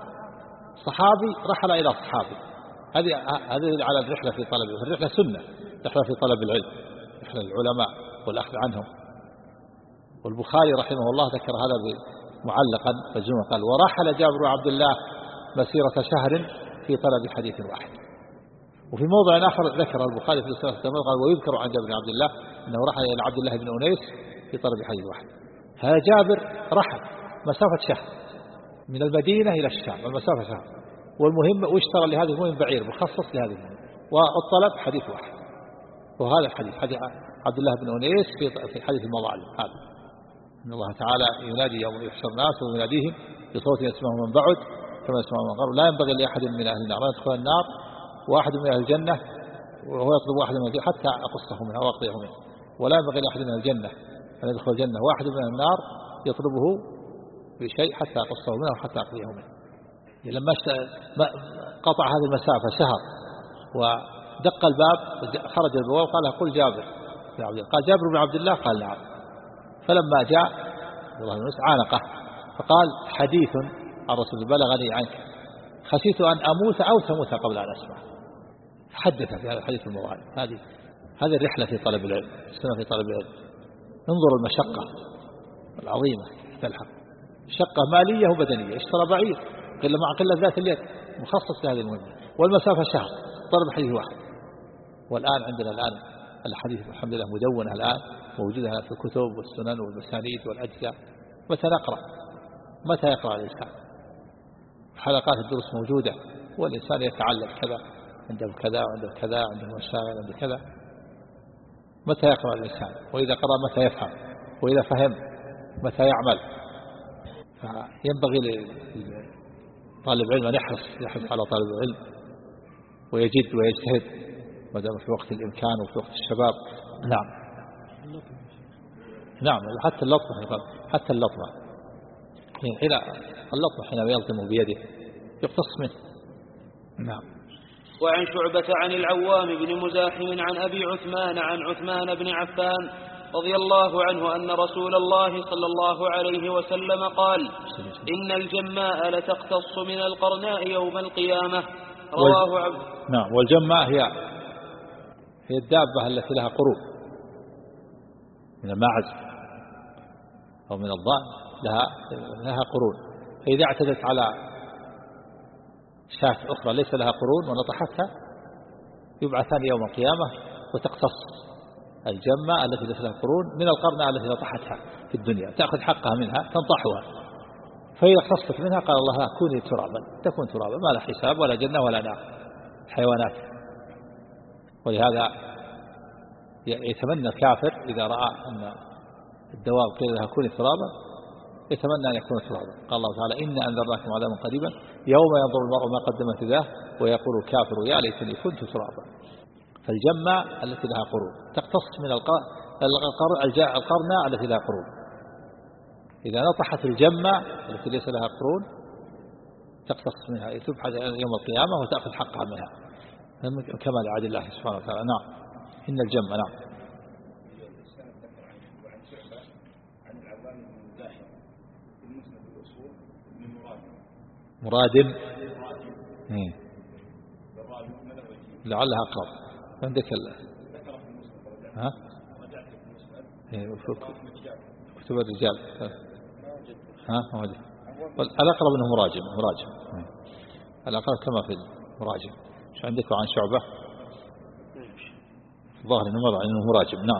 صحابي رحل إلى صحابي. هذه على الرحلة في طلب، الرحلة سنة، رحلة في طلب العلم، رحلة العلماء والأخذ عنهم. والبخاري رحمه الله ذكر هذا معلقا مجزوما، قال ورحل جابر بن عبد الله مسيرة شهر في طلب حديث واحد. وفي موضع آخر ذكر البخاري في رسالة التمام قال ويذكر عن جابر بن عبد الله أنه رحل إلى عبد الله بن أنيس في طلب حديث واحد. هذا جابر رحل مسافة شهر من المدينة إلى الشام، المسافة شهر، والمهم واشترى لهذه المهم بعير مخصص لهذه المهم، والطلب حديث واحد. وهذا الحديث حديث عبد الله بن أنيس في حديث المظالم هذا، إن الله تعالى ينادي يوم يحشر الناس ويناديهم بصوت يسمعه من بعد كما يسمعه من قرب. لا ينبغي لأحد من أهل النار أن يدخل النار واحد من أهل الجنة وهو يطلب واحد من الجنة حتى أقصه منها وأقضيه منه، ولا ينبغي لأحد من الجنة أن يدخل الجنة واحد من النار يطلبه بشيء حتى أقصه منه وحتى أقضيه منه. لما قطع هذه المسافة شهر ودق الباب، خرج البواب قال قل جابر بن عبد الله، قال جابر بن عبد الله، قال نعم. فلما جاء الله عانقه فقال حديث عن رسول بلغني عنك خشيت أن أموت أو تموت قبل أن أسمع. حدث في هذا الحديث الموعد. هذه الرحلة في طلب العلم، السنة في طلب العلم. انظر المشقة العظيمة تلحق، شقة مالية وبدنية، اشترى بعير قلة مع قلة ذات اليد مخصص لهذه المهمة، والمسافة شهر، طلب حديث واحد. والآن عندنا الحديث الحمد لله مدونة الآن موجودة في الكتب والسنن والمسانيد والأجزاء. متى يقرأ الإنسان؟ حلقات الدروس موجودة، والإنسان يتعلم كذا عنده كذا وعنده كذا، عنده مشاغل عنده كذا. متى يقرأ الإنسان؟ وإذا قرأ متى يفهم؟ وإذا فهم متى يعمل؟ فينبغي لطالب العلم أن يحرص على طالب العلم ويجد ويجتهد ما دام في وقت الإمكان وفي وقت الشباب. نعم، حتى اللطمة حين اللطمة حين يلطم بيده يقتص منه. نعم. وعن شعبة عن العوام بن مزاحم عن أبي عثمان عن عثمان بن عفان رضي الله عنه أن رسول الله صلى الله عليه وسلم قال إن الجماء لتقتص من القرناء يوم القيامة. رواه عبد. نعم. والجماء هي الدابة التي لها قرون من الماعز أو من الضأن، لها قرون، فإذا اعتدت على شاة أخرى ليس لها قرون ونطحتها يبعثان يوم القيامة وتقتص الجمة التي ليس لها قرون من القرنة التي نطحتها في الدنيا، تأخذ حقها منها تنطحها، فإذا اقتصت منها قال الله كوني ترابا، تكون ترابا، ما لا حساب ولا جنة ولا نار، حيوانات. ولهذا يتمنى الكافر إذا رأى أن الدواب قيل لها كوني ترابا يتمنى أن يكون ترابا. قال الله تعالى إنا أنذرناكم عذابا قريبا يوم ينظر المرء ما قدمت يداه ويقول الكافر يا ليتني كنت ترابا. فالجمة التي لها قرون تقتص من القرنة التي لها قرون. إذا نطحت الجمة التي ليس لها قرون تقتص منها، تبحث يوم القيامة وتأخذ حقها منها كما لعد الله سبحانه وتعالى. نعم. إن الجمع نعم. السند ذكر عن شعبة عن العوام بن مزاحم في المسند الأصول بن مرادم لعلها أقرب عندك ذكر في المسند. ها رجعت في المسند كتب الرجال ها موجود. الأقرب أنه مراجم الأقرب كما في المراجم. مش عندك عن شعبة ظاهر أنه مراجم. نعم.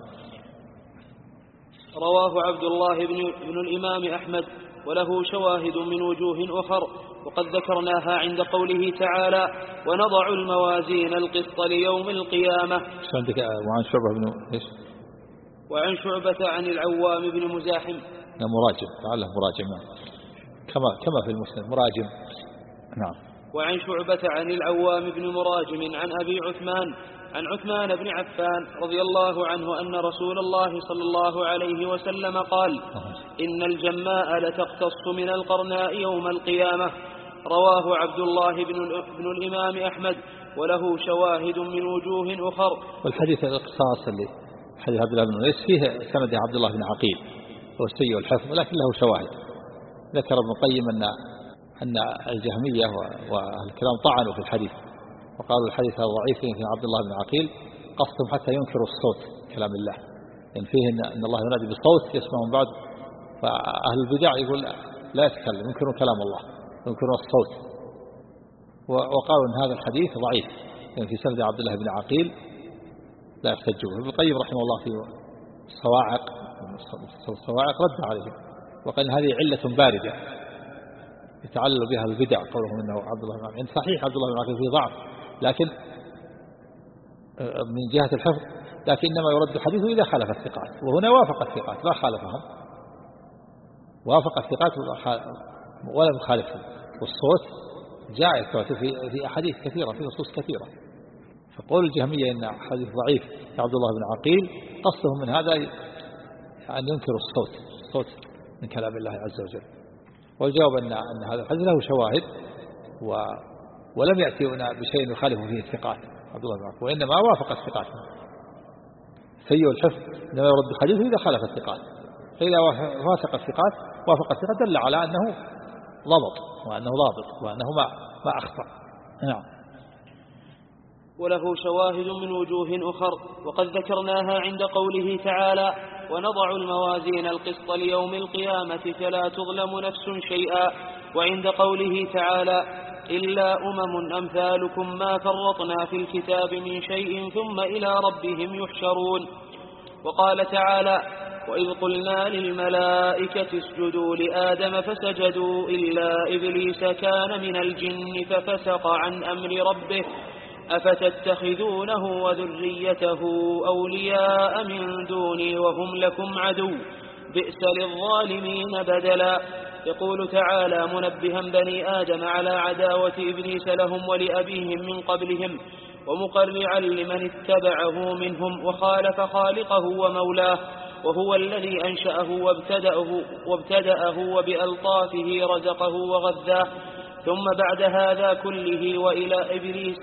رواه عبد الله بن الإمام أحمد وله شواهد من وجوه أخر وقد ذكرناها عند قوله تعالى ونضع الموازين القسط ليوم القيامة. مش عندك وعن شعبة بن إيش؟ وعن شعبة عن العوام بن مزاحم. لا مراجم لعله مراجم كما في المسند مراجم. نعم. وعن شعبة عن العوام بن مراجم عن أبي عثمان عن عثمان بن عفان رضي الله عنه أن رسول الله صلى الله عليه وسلم قال إن الجماء لتقتص من القرناء يوم القيامة. رواه عبد الله بن الإمام أحمد وله شواهد من وجوه أخر. والحديث الاقتصاص اللي حديث عبد الله بن أنيس فيه سند عبد الله بن عقيل هو السيء والحفظ لكن له شواهد. ذكر ابن القيم أن الجهمية والكلام طعنوا في الحديث وقالوا الحديث ضعيف في عبد الله بن عقيل قصدهم حتى ينكروا الصوت كلام الله يعني فيه أن الله ينادي بصوت يسمع من بعد. فأهل البدع يقول لا يتكلم ينكرون كلام الله ينكرون الصوت وقالوا أن هذا الحديث ضعيف يعني في سند عبد الله بن عقيل لا يحتجون. ابن القيم رحمه الله في الصواعق رد عليه وقال هذه علة باردة يتعلل بها البدع قولهم انه عبد الله بن عقيل. صحيح عبد الله بن عقيل فيه ضعف لكن من جهة الحفظ لكن إنما يرد حديثه إذا خالف الثقات وهنا وافق الثقات لا خالفهم وافق الثقات ولا مخالفهم. والصوت جاء في أحاديث كثيرة في نصوص كثيرة. فقول الجهمية إن حديث ضعيف عبد الله بن عقيل قصدهم من هذا أن ينكروا الصوت من كلام الله عز وجل. والجواب أن هذا الحديث له شواهد ولم يأتينا بشيء يخالف فيه الثقات عبد الله بن عقيل وإنما وافق الثقات. سيء الحفظ إنما يرد حديثه إذا خالف الثقات فإذا وافق الثقات دل على أنه ضبط وأنه ما أخطأ. نعم. وله شواهد من وجوه أخر وقد ذكرناها عند قوله تعالى ونضع الموازين القسط ليوم القيامة فلا تظلم نفس شيئا. وعند قوله تعالى إلا أمثالكم ما فرطنا في الكتاب من شيء ثم إلى ربهم يحشرون. وقال تعالى وإذ قلنا للملائكة اسجدوا لآدم فسجدوا إلا إبليس كان من الجن ففسق عن أمر ربه أفتتخذونه وذريته أولياء من دوني وهم لكم عدو بئس للظالمين بدلا. يقول تعالى منبها بني آدم على عداوة إبليس لهم ولأبيهم من قبلهم ومقرعا لمن اتبعه منهم وخالف خالقه ومولاه وهو الذي أنشأه وابتدأه وبألطافه رزقه وغذاه ثم بعد هذا كله وإلى إبليس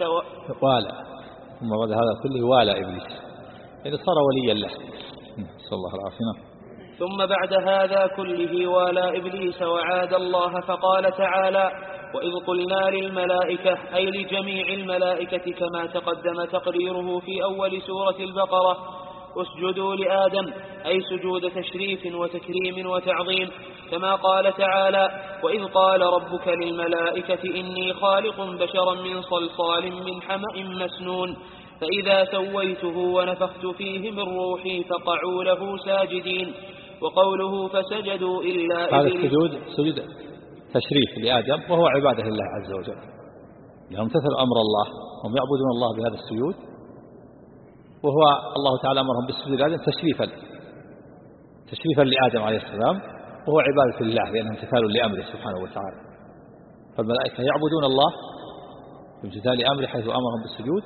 ثم بعد هذا كله والى إبليس إذا صار وليا له صلى الله العافية. ثم بعد هذا كله والى إبليس وعاد الله فقال تعالى وإذ قلنا للملائكة أي لجميع الملائكة كما تقدم تقريره في أول سورة البقرة اسجدوا لآدم أي سجود تشريف وتكريم وتعظيم كما قال تعالى وإذ قال ربك للملائكة إني خالق بشرا من صلصال من حمأ مسنون فإذا سويته ونفخت فيه من روحي فقعوا له ساجدين. وقوله فسجدوا إلا هذا سجود تشريف لآدم وهو عبادة لله عز وجل لهم امتثلوا أمر الله هم يعبدون الله بهذا السجود وهو الله تعالى أمرهم بالسجود لآدم تشريفا لآدم عليه السلام وهو عبادة لله لأنهم امتثالوا لأمره سبحانه وتعالى. فالملائكة يعبدون الله بامتثال أمره حيث أمرهم بالسجود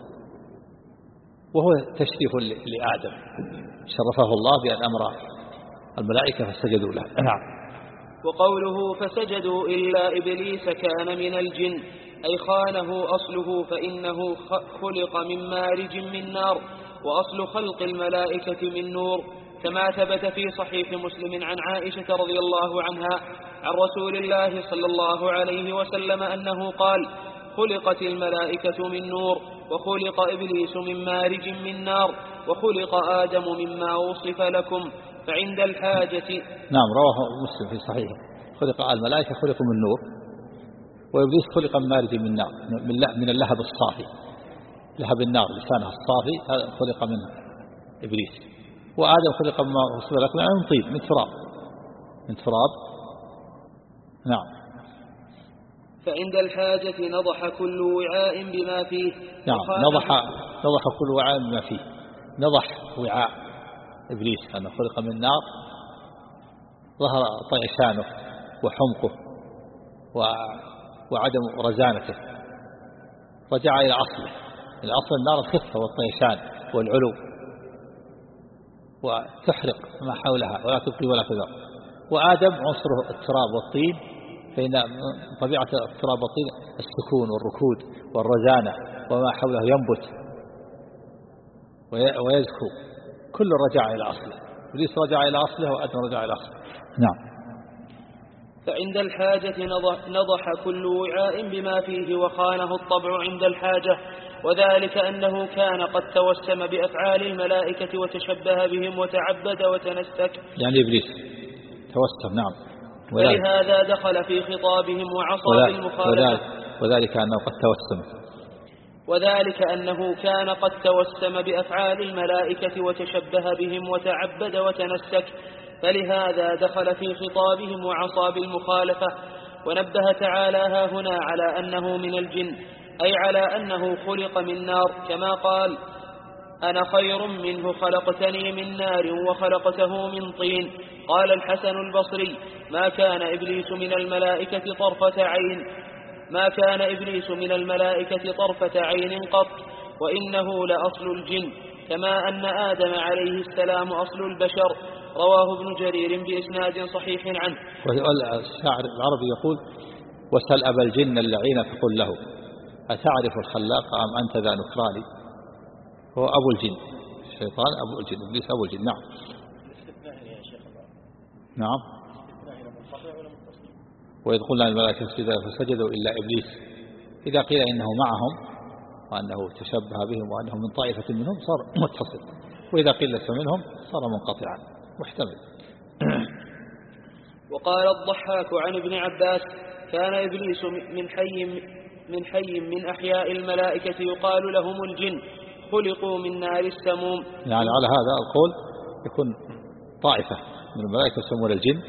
وهو تشريف لآدم شرفه الله بأن أمر الملائكة فسجدوا له. نعم. وقوله فسجدوا إلا إبليس كان من الجن أي خانه أصله فإنه خلق من مارج من نار وأصل خلق الملائكة من نور، كما ثبت في صحيح مسلم عن عائشة رضي الله عنها عن رسول الله صلى الله عليه وسلم أنه قال: خلقت الملائكة من نور، وخلق إبليس من مارج من نار، وخلق آدم مما وصف لكم، فعند الحاجة. نعم، رواه مسلم في صحيحه: خلق الملائكة خلقوا من نور، وإبليس خلق من مارج من نار، من اللهب الصافي، لهب النار لسانه الصافي، هذا خلق منه إبليس. وآدم خلق مما وصف لكم، يعني من طين، من تراب. نعم. فعند الحاجة نضح كل وعاء بما فيه. نعم، نضح كل وعاء بما فيه. نضح وعاء إبليس أنه خلق من نار، ظهر طيشانه وحمقه وعدم رزانته، رجع إلى أصله. الأصل النار الخفة والطيشان والعلو، وتحرق ما حولها ولا تبقي ولا تذر. وآدم عنصره التراب والطين، فإن طبيعة التراب والطين السكون والركود والرزانة، وما حوله ينبت ويزكو، كل رجع إلى أصله. إبليس رجع إلى أصله وآدم رجع إلى أصله. نعم. فعند الحاجة نضح كل وعاء بما فيه، وخانه الطبع عند الحاجة، وذلك أنه كان قد توسم بأفعال الملائكة وتشبه بهم وتعبد وتنسك، يعني إبليس توسم. نعم. ولهذا دخل في خطابهم وعصى بالمخالفة، وذلك أنه كان قد توسم بأفعال الملائكة وتشبه بهم وتعبد وتنسك، فلهذا دخل في خطابهم وعصى بالمخالفة. ونبه تعالى هنا على أنه من الجن، أي على أنه خلق من نار، كما قال: أنا خير منه خلقتني من نار وخلقته من طين. قال الحسن البصري: ما كان إبليس من الملائكة طرفة عين قط، وإنه لأصل الجن، كما أن آدم عليه السلام أصل البشر. رواه ابن جرير بإسناد صحيح عنه. والشاعر العربي يقول: وسل أبا الجن اللعين فقل له أتعرف الخلاق أم أنت ذا نكران. هو أبو الجن، الشيطان أبو الجن، إبليس أبو الجن. نعم. نعم. وإذ قلنا الملائكة اسجدوا فسجدوا إلا إبليس، إذا قيل إنه معهم وأنه تشبه بهم وأنه من طائفة منهم صار متصل، وإذا قيل ليس منهم صار منقطعا محتمل. وقال الضحاك عن ابن عباس: كان إبليس من حي من أحياء الملائكة يقال لهم الجن، خلقوا من نار السموم. يعني على هذا القول يكون طائفة من الملائكة يسمون الجن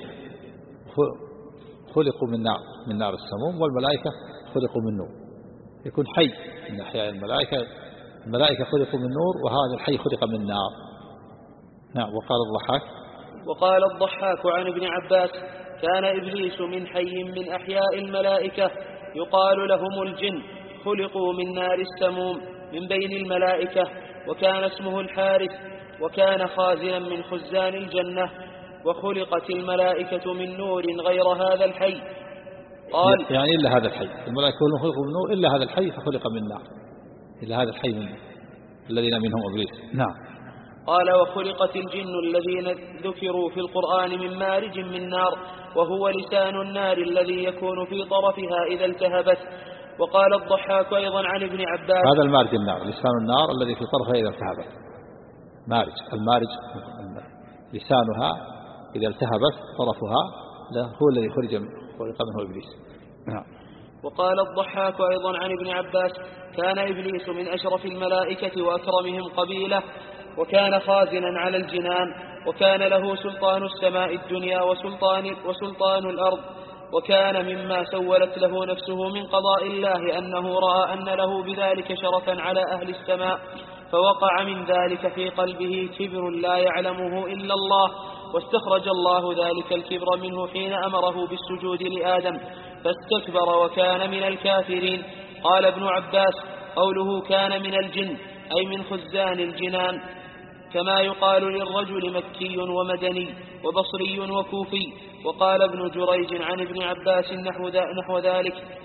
خلقوا من نار السموم، والملائكة خلقوا من نور، يكون حي من أحياء الملائكة خلقوا من نور، وهذا الحي خلق من نار. نعم. وقال الضحاك عن ابن عباس: كان إبليس من حي من أحياء الملائكة يقال لهم الجن، خلقوا من نار السموم من بين الملائكة، وكان اسمه الحارث، وكان خازنا من خزان الجنة، وخلقت الملائكة من نور غير هذا الحي. قال: يعني إلا هذا الحي، الملائكة كلهم خلقوا من نور إلا هذا الحي فخلق من نار، إلا هذا الحي من الذين منهم إبليس. نعم. قال: وخلقت الجن الذين ذكروا في القرآن من مارج من نار، وهو لسان النار الذي يكون في طرفها إذا التهبت. وقال الضحاك أيضا عن ابن عباس: هذا المارج النار، لسان النار الذي في طرفها إذا التهبت. المارج لسانها إذا التهبت طرفها هو الذي خلق منه إبليس. نعم. وقال الضحاك أيضا عن ابن عباس: كان إبليس من أشرف الملائكة وأكرمهم قبيلة، وكان خازنا على الجنان، وكان له سلطان السماء الدنيا وسلطان الأرض، وكان مما سولت له نفسه من قضاء الله أنه رأى أن له بذلك شرفا على أهل السماء، فوقع من ذلك في قلبه كبر لا يعلمه إلا الله، واستخرج الله ذلك الكبر منه حين أمره بالسجود لآدم، فاستكبر وكان من الكافرين. قال ابن عباس: قوله كان من الجن أي من خزان الجنان، كما يقال للرجل مكي ومدني وبصري وكوفي. وقال ابن جريج عن ابن عباس نحو ذلك.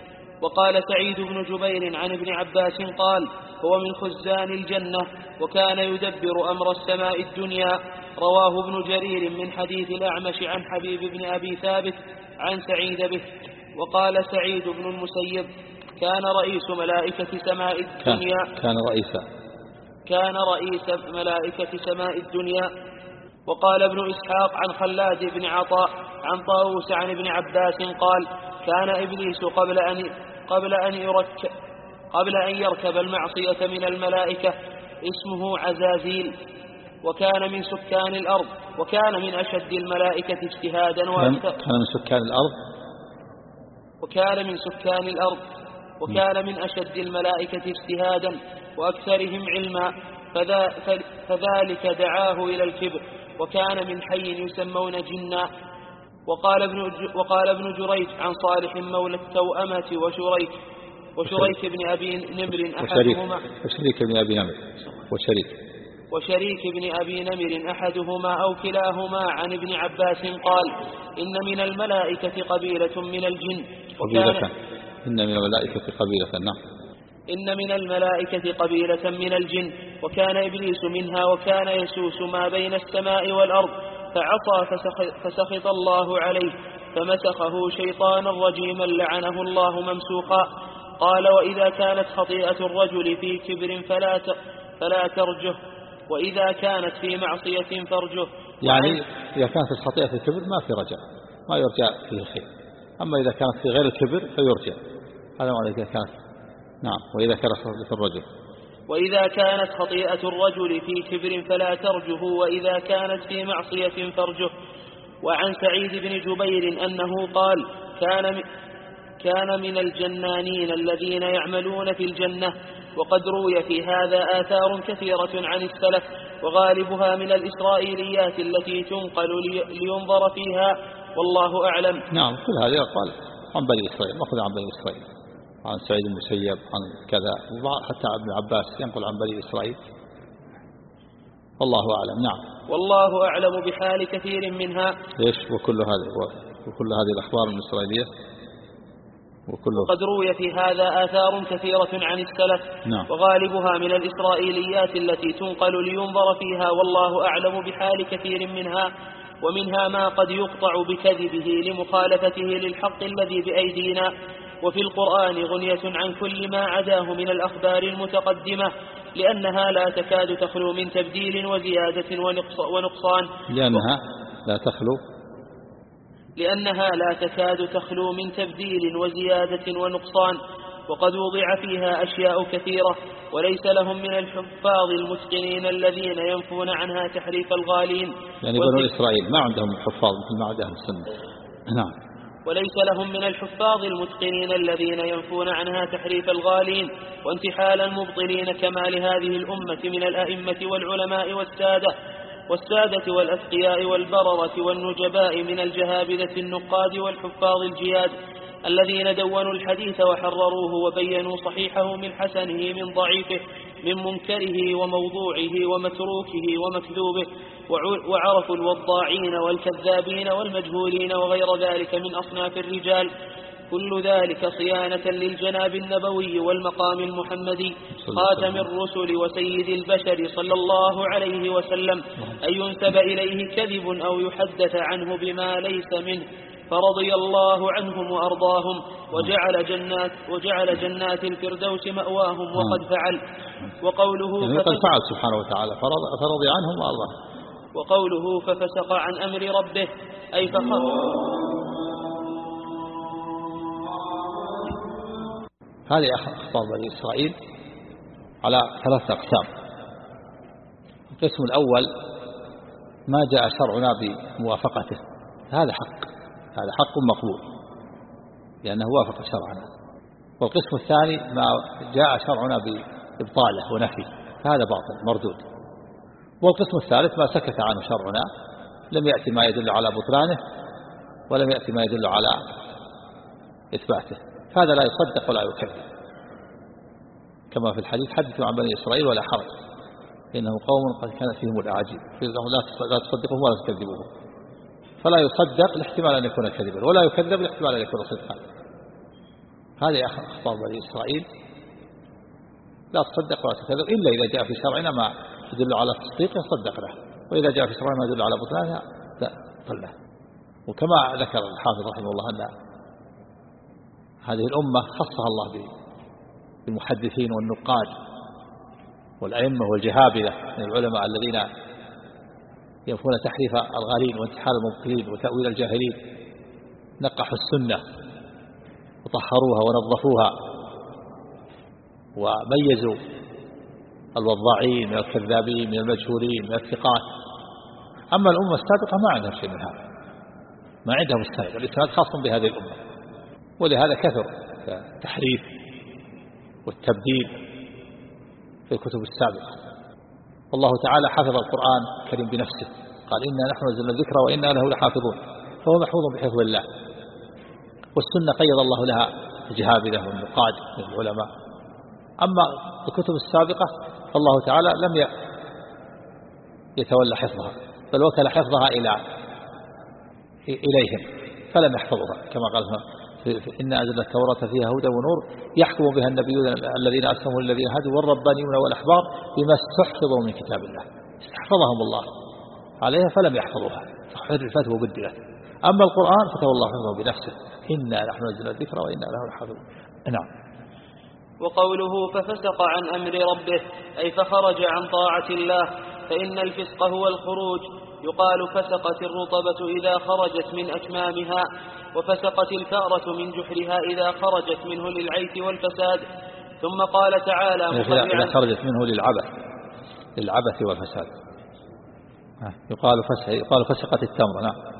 وقال سعيد بن جبير عن ابن عباس قال هو من خزان الجنة وكان يدبر أمر السماء الدنيا. رواه ابن جرير من حديث الأعمش عن حبيب بن أبي ثابت عن سعيد به. وقال سعيد بن المسيب كان رئيس ملائكة سماء الدنيا كان رئيس ملائكة سماء الدنيا. وقال ابن إسحاق عن خلاد بن عطاء عن طاووس عن ابن عباس قال كان إبليس قبل أن يركب المعصية من الملائكة اسمه عزازيل وكان من سكان الأرض وكان من أشد الملائكة اجتهادا وكان من أشد الملائكة اجتهادا وأكثرهم علما فذلك دعاه إلى الكبر وكان من حي يسمون جنا. وقال ابن جريج عن صالح مولى التوأمة وشريك بن أبي نمر أحدهما وشريك بن أبي نمر أحدهما أو كلاهما عن ابن عباس قال إن من الملائكة قبيلة من الجن إن من الملائكة قبيلة من الجن وكان إبليس منها وكان يسوس ما بين السماء والأرض فعصى فسخط الله عليه فمسخه شيطانا رجيما لعنه الله ممسوخا. قال وإذا كانت خطيئة الرجل في كبر فلا ترجه وإذا كانت في معصية فرجه. يعني إذا كانت الخطيئة في الكبر ما في رجاء ما يرجع فيه خير. أما إذا كانت في غير الكبر فيرجع. هذا معنى إذا كانت نعم. وإذا كانت خطيئة الرجل في كبر فلا ترجه وإذا كانت في معصية فرجه. وعن سعيد بن جبير أنه قال كان من الجنانين الذين يعملون في الجنة. وقد روي في هذا آثار كثيرة عن السلف وغالبها من الإسرائيليات التي تنقل لينظر فيها والله أعلم. نعم كل هذه أقوال عن بني إسرائيل مأخذ عن بني إسرائيل عن سعيد المسيب عن كذا حتى ابن عباس ينقل عن بني إسرائيل والله أعلم. نعم والله أعلم بحال كثير منها. ليش وكل هذه الأخبار الإسرائيلية وقد روي في هذا آثار كثيرة عن السلف نعم. وغالبها من الإسرائيليات التي تنقل لينظر فيها والله أعلم بحال كثير منها. ومنها ما قد يقطع بكذبه لمخالفته للحق الذي بأيدينا. وفي القرآن غنية عن كل ما عداه من الأخبار المتقدمة لأنها لا تكاد تخلو من تبديل وزيادة ونقصان لأنها لا تكاد تخلو من تبديل وزيادة ونقصان. وقد وضع فيها أشياء كثيرة وليس لهم من الحفاظ المتقنين الذين ينفون عنها تحريف الغالين. يعني بنو إسرائيل ما عندهم حفاظ مثل ما عند أهل السنة. نعم. وليس لهم من الحفاظ المتقنين الذين ينفون عنها تحريف الغالين وانتحال المبطلين كما لهذه الأمة من الأئمة والعلماء والسادة والأتقياء والبررة والنجباء من الجهابذة النقاد والحفاظ الجياد الذين دونوا الحديث وحرروه وبينوا صحيحه من حسنه من ضعيفه من منكره وموضوعه ومتروكه ومكذوبه وعرفوا الوضاعين والكذابين والمجهولين وغير ذلك من أصناف الرجال. كل ذلك صيانة للجناب النبوي والمقام المحمدي خاتم الرسل وسيد البشر صلى الله عليه وسلم أن ينسب إليه كذب أو يحدث عنه بما ليس منه فرضي الله عنهم وأرضاهم وجعل جنات الفردوس مأواهم وقد فعل. وقوله يعني قد فعل سبحانه وتعالى فرضي عنهم وأرضاهم. وقوله ففسق عن أمر ربه أي هذه أخبار بني إسرائيل على 3 أقسام. القسم الأول ما جاء شرعنا بموافقته هذا حق مقبول لأنه وافق شرعنا. والقسم الثاني ما جاء شرعنا بإبطاله ونفيه هذا باطل مردود. والقسم الثالث ما سكت عنه شرعنا لم يأتي ما يدل على بطلانه ولم يأتي ما يدل على إثباته هذا لا يصدق ولا يكذب كما في الحديث حدثوا عن بني إسرائيل ولا حرج إنه قوم قد كانت فيهم الأعاجيب لا تصدقوهم ولا تكذبوهم فلا يصدق لاحتمال أن يكون كذبا ولا يكذب لاحتمال أن يكون صدقا. هذه أخبار بني إسرائيل لا تصدق ولا تكذب إلا إذا جاء في شرعنا ما يدل على تصديقه صدق له، وإذا جاء في شرعنا ما يدل على بطلانها ضله. وكما ذكر الحافظ رحمه الله أن هذه الأمة خصها الله بالمحدثين والنقاد والأئمة والجهابذة من العلماء الذين ينفون تحريف الغالين وانتحال المبطلين وتأويل الجاهلين، نقحوا السنة وطهروها ونظفوها وميزوا الوضاعين من الكذابين من المجهولين من الثقات. أما الأمة السابقة ما عندهم شيء من هذا، ما عندهم السند، الإسناد خاص بهذه الأمة، ولهذا كثر التحريف والتبديل في الكتب السابقة. والله تعالى حفظ القرآن الكريم بنفسه، قال إنا نحن نزلنا الذكر وإنا له لحافظون، فهو محفوظ بحفظ الله. والسنة قيض الله لها الجهابذة والنقاد من العلماء. أما الكتب السابقة فالله تعالى لم يتولى حفظها، بل وكل حفظها إليهم فلم يحفظوها، كما قال إن أنزلنا التوراة فيها هدى ونور يحكم بها النبيون الذين أسلموا الذين هادوا والربانيون والأحبار بما استحفظوا من كتاب الله، استحفظهم الله عليها فلم يحفظوها فحرفت وبدلت. أما القرآن فكتب الله حفظه بنفسه، إنا نحن نزلنا الذكر وإنا له لحافظون. نعم. وقوله ففسق عن أمر ربه أي فخرج عن طاعة الله، فإن الفسق هو الخروج. يقال فسقت الرطبة إذا خرجت من أكمامها، وفسقت الفأرة من جحرها إذا خرجت منه للعيث والفساد. ثم قال تعالى إذا خرجت منه للعبث والفساد. يقال فسقت التمر. نعم.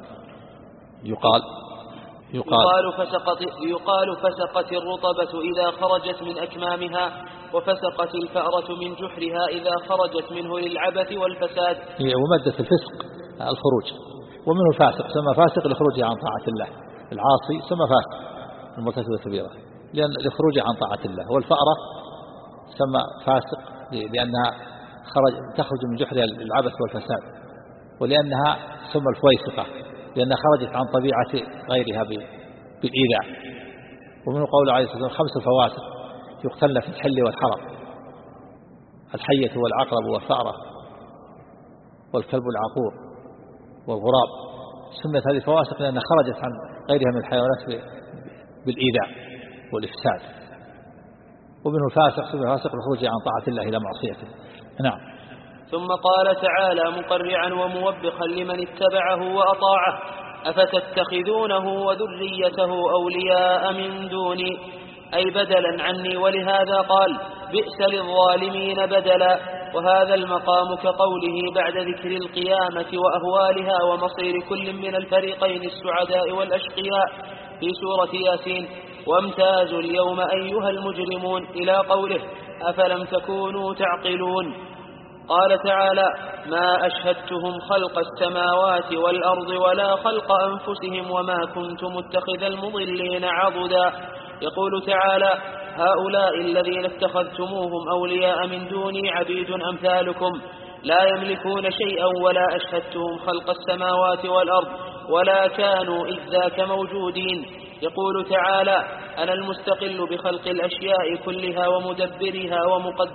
يقال فسقت الرطبة إذا خرجت من أكمامها، وفسقت الفأرة من جحرها إذا خرجت منه للعبث والفساد. ومادة الفسق الخروج، ومنه الفاسق سمى فاسق لخروجه عن طاعة الله، العاصي سمى فاسق المرتكب الكبيرة لأن لخروجه عن طاعة الله. والفأرة سمى فاسق لأنها تخرج من جحرها للعبث والفساد، ولأنها سمى الفويسقة لأنها خرجت عن طبيعة غيرها بالإيذاء. ومن قول عليه الصلاة والسلام 5 فواسق يقتلن في الحل والحرم: الحية والعقرب والفأرة والكلب العقور والغراب. سميت هذه فواسق لأنها خرجت عن غيرها من الحيوانات بالإيذاء والإفساد. ومنه الفاسق سمي فاسق لخروجه عن طاعة الله إلى معصيته. نعم. ثم قال تعالى مقرعا وموبخا لمن اتبعه وأطاعه: أفتتخذونه وذريته أولياء من دوني، أي بدلا عني. ولهذا قال: بئس للظالمين بدلا. وهذا المقام كقوله بعد ذكر القيامة وأهوالها ومصير كل من الفريقين السعداء والأشقياء في سورة ياسين: وامتازوا اليوم أيها المجرمون، إلى قوله: أفلم تكونوا تعقلون. قال تعالى: ما أشهدتهم خلق السماوات والأرض ولا خلق أنفسهم وما كنت متخذ المضلين عضدا. يقول تعالى: هؤلاء الذين اتخذتموهم أولياء من دوني عبيد أمثالكم لا يملكون شيئا ولا أشهدتهم خلق السماوات والأرض ولا كانوا إذ ذاك موجودين. يقول تعالى: أنا المستقل بخلق الأشياء كلها ومدبرها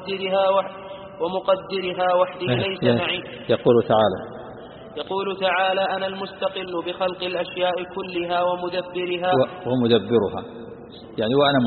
ومقدرها وحدي ليس معي. يقول تعالى: أنا المستقل بخلق الأشياء كلها ومدبرها، يعني وأنا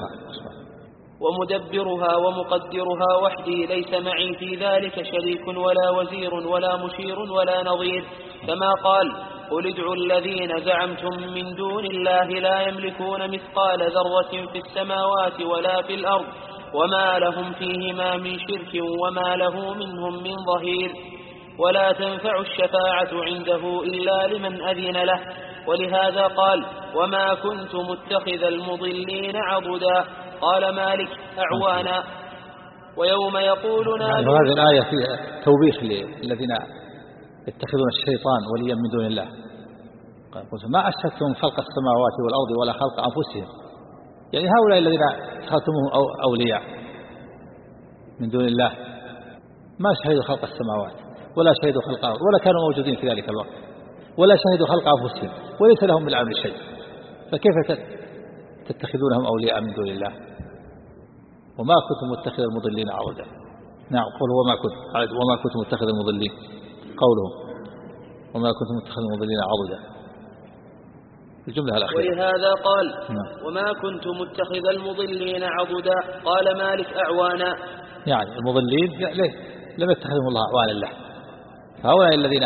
ومدبرها ومقدرها وحدي ليس معي في ذلك شريك ولا وزير ولا مشير ولا نظير. كما قال: قل ادعوا الذين زعمتم من دون الله لا يملكون مثقال ذرة في السماوات ولا في الأرض وما لهم فيهما من شرك وما له منهم من ظهير. ولا تنفع الشفاعة عنده إلا لمن أذن له. ولهذا قال: وما كنت متخذ المضلين عضدا. قال مالك: أعوانا. ويوم يقول نادوا. هذه الآية فيها توبيخ للذين يتخذون الشيطان وليا من دون الله. قال: ما أشهدتم خلق السماوات والأرض ولا خلق أنفسهم، يعني هؤلاء الذين اتخذتموهم أولياء من دون الله ما شهدوا خلق السماوات ولا شهدوا خلق الأرض ولا كانوا موجودين في ذلك الوقت ولا شهدوا خلق أنفسهم وليس لهم بالعلم شيء، فكيف تتخذونهم أولياء من دون الله وما كنتم متخذ المضلين عضدا. نعم قول وما كنتم متخذ المضلين، قوله وما كنتم متخذ المضلين عضدا الجملة الأخيرة. ولهذا قال وما كنت متخذ المضلين عضدا. قال مالك أعوانا، يعني المضلين لم يتخذهم الله أعوانا له، فهؤلاء الذين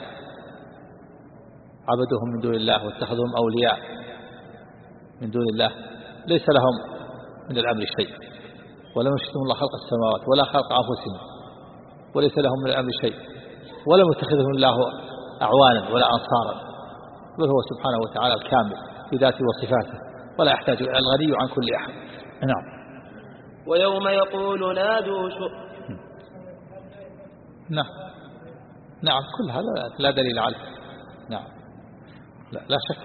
عبدوهم من دون الله واتخذهم أولياء من دون الله ليس لهم من الأمر شيء، ولم يشهدهم الله خلق السماوات ولا خلق أنفسهم، وليس لهم من الأمر شيء، ولم يتخذهم الله أعوانا ولا أنصارا، بل هو سبحانه وتعالى الكامل في ذاته وصفاته ولا يحتاج الغني عن كل أحد. نعم. ويوم يقول نادوا نعم كل هذا لا دليل عليه. نعم لا شك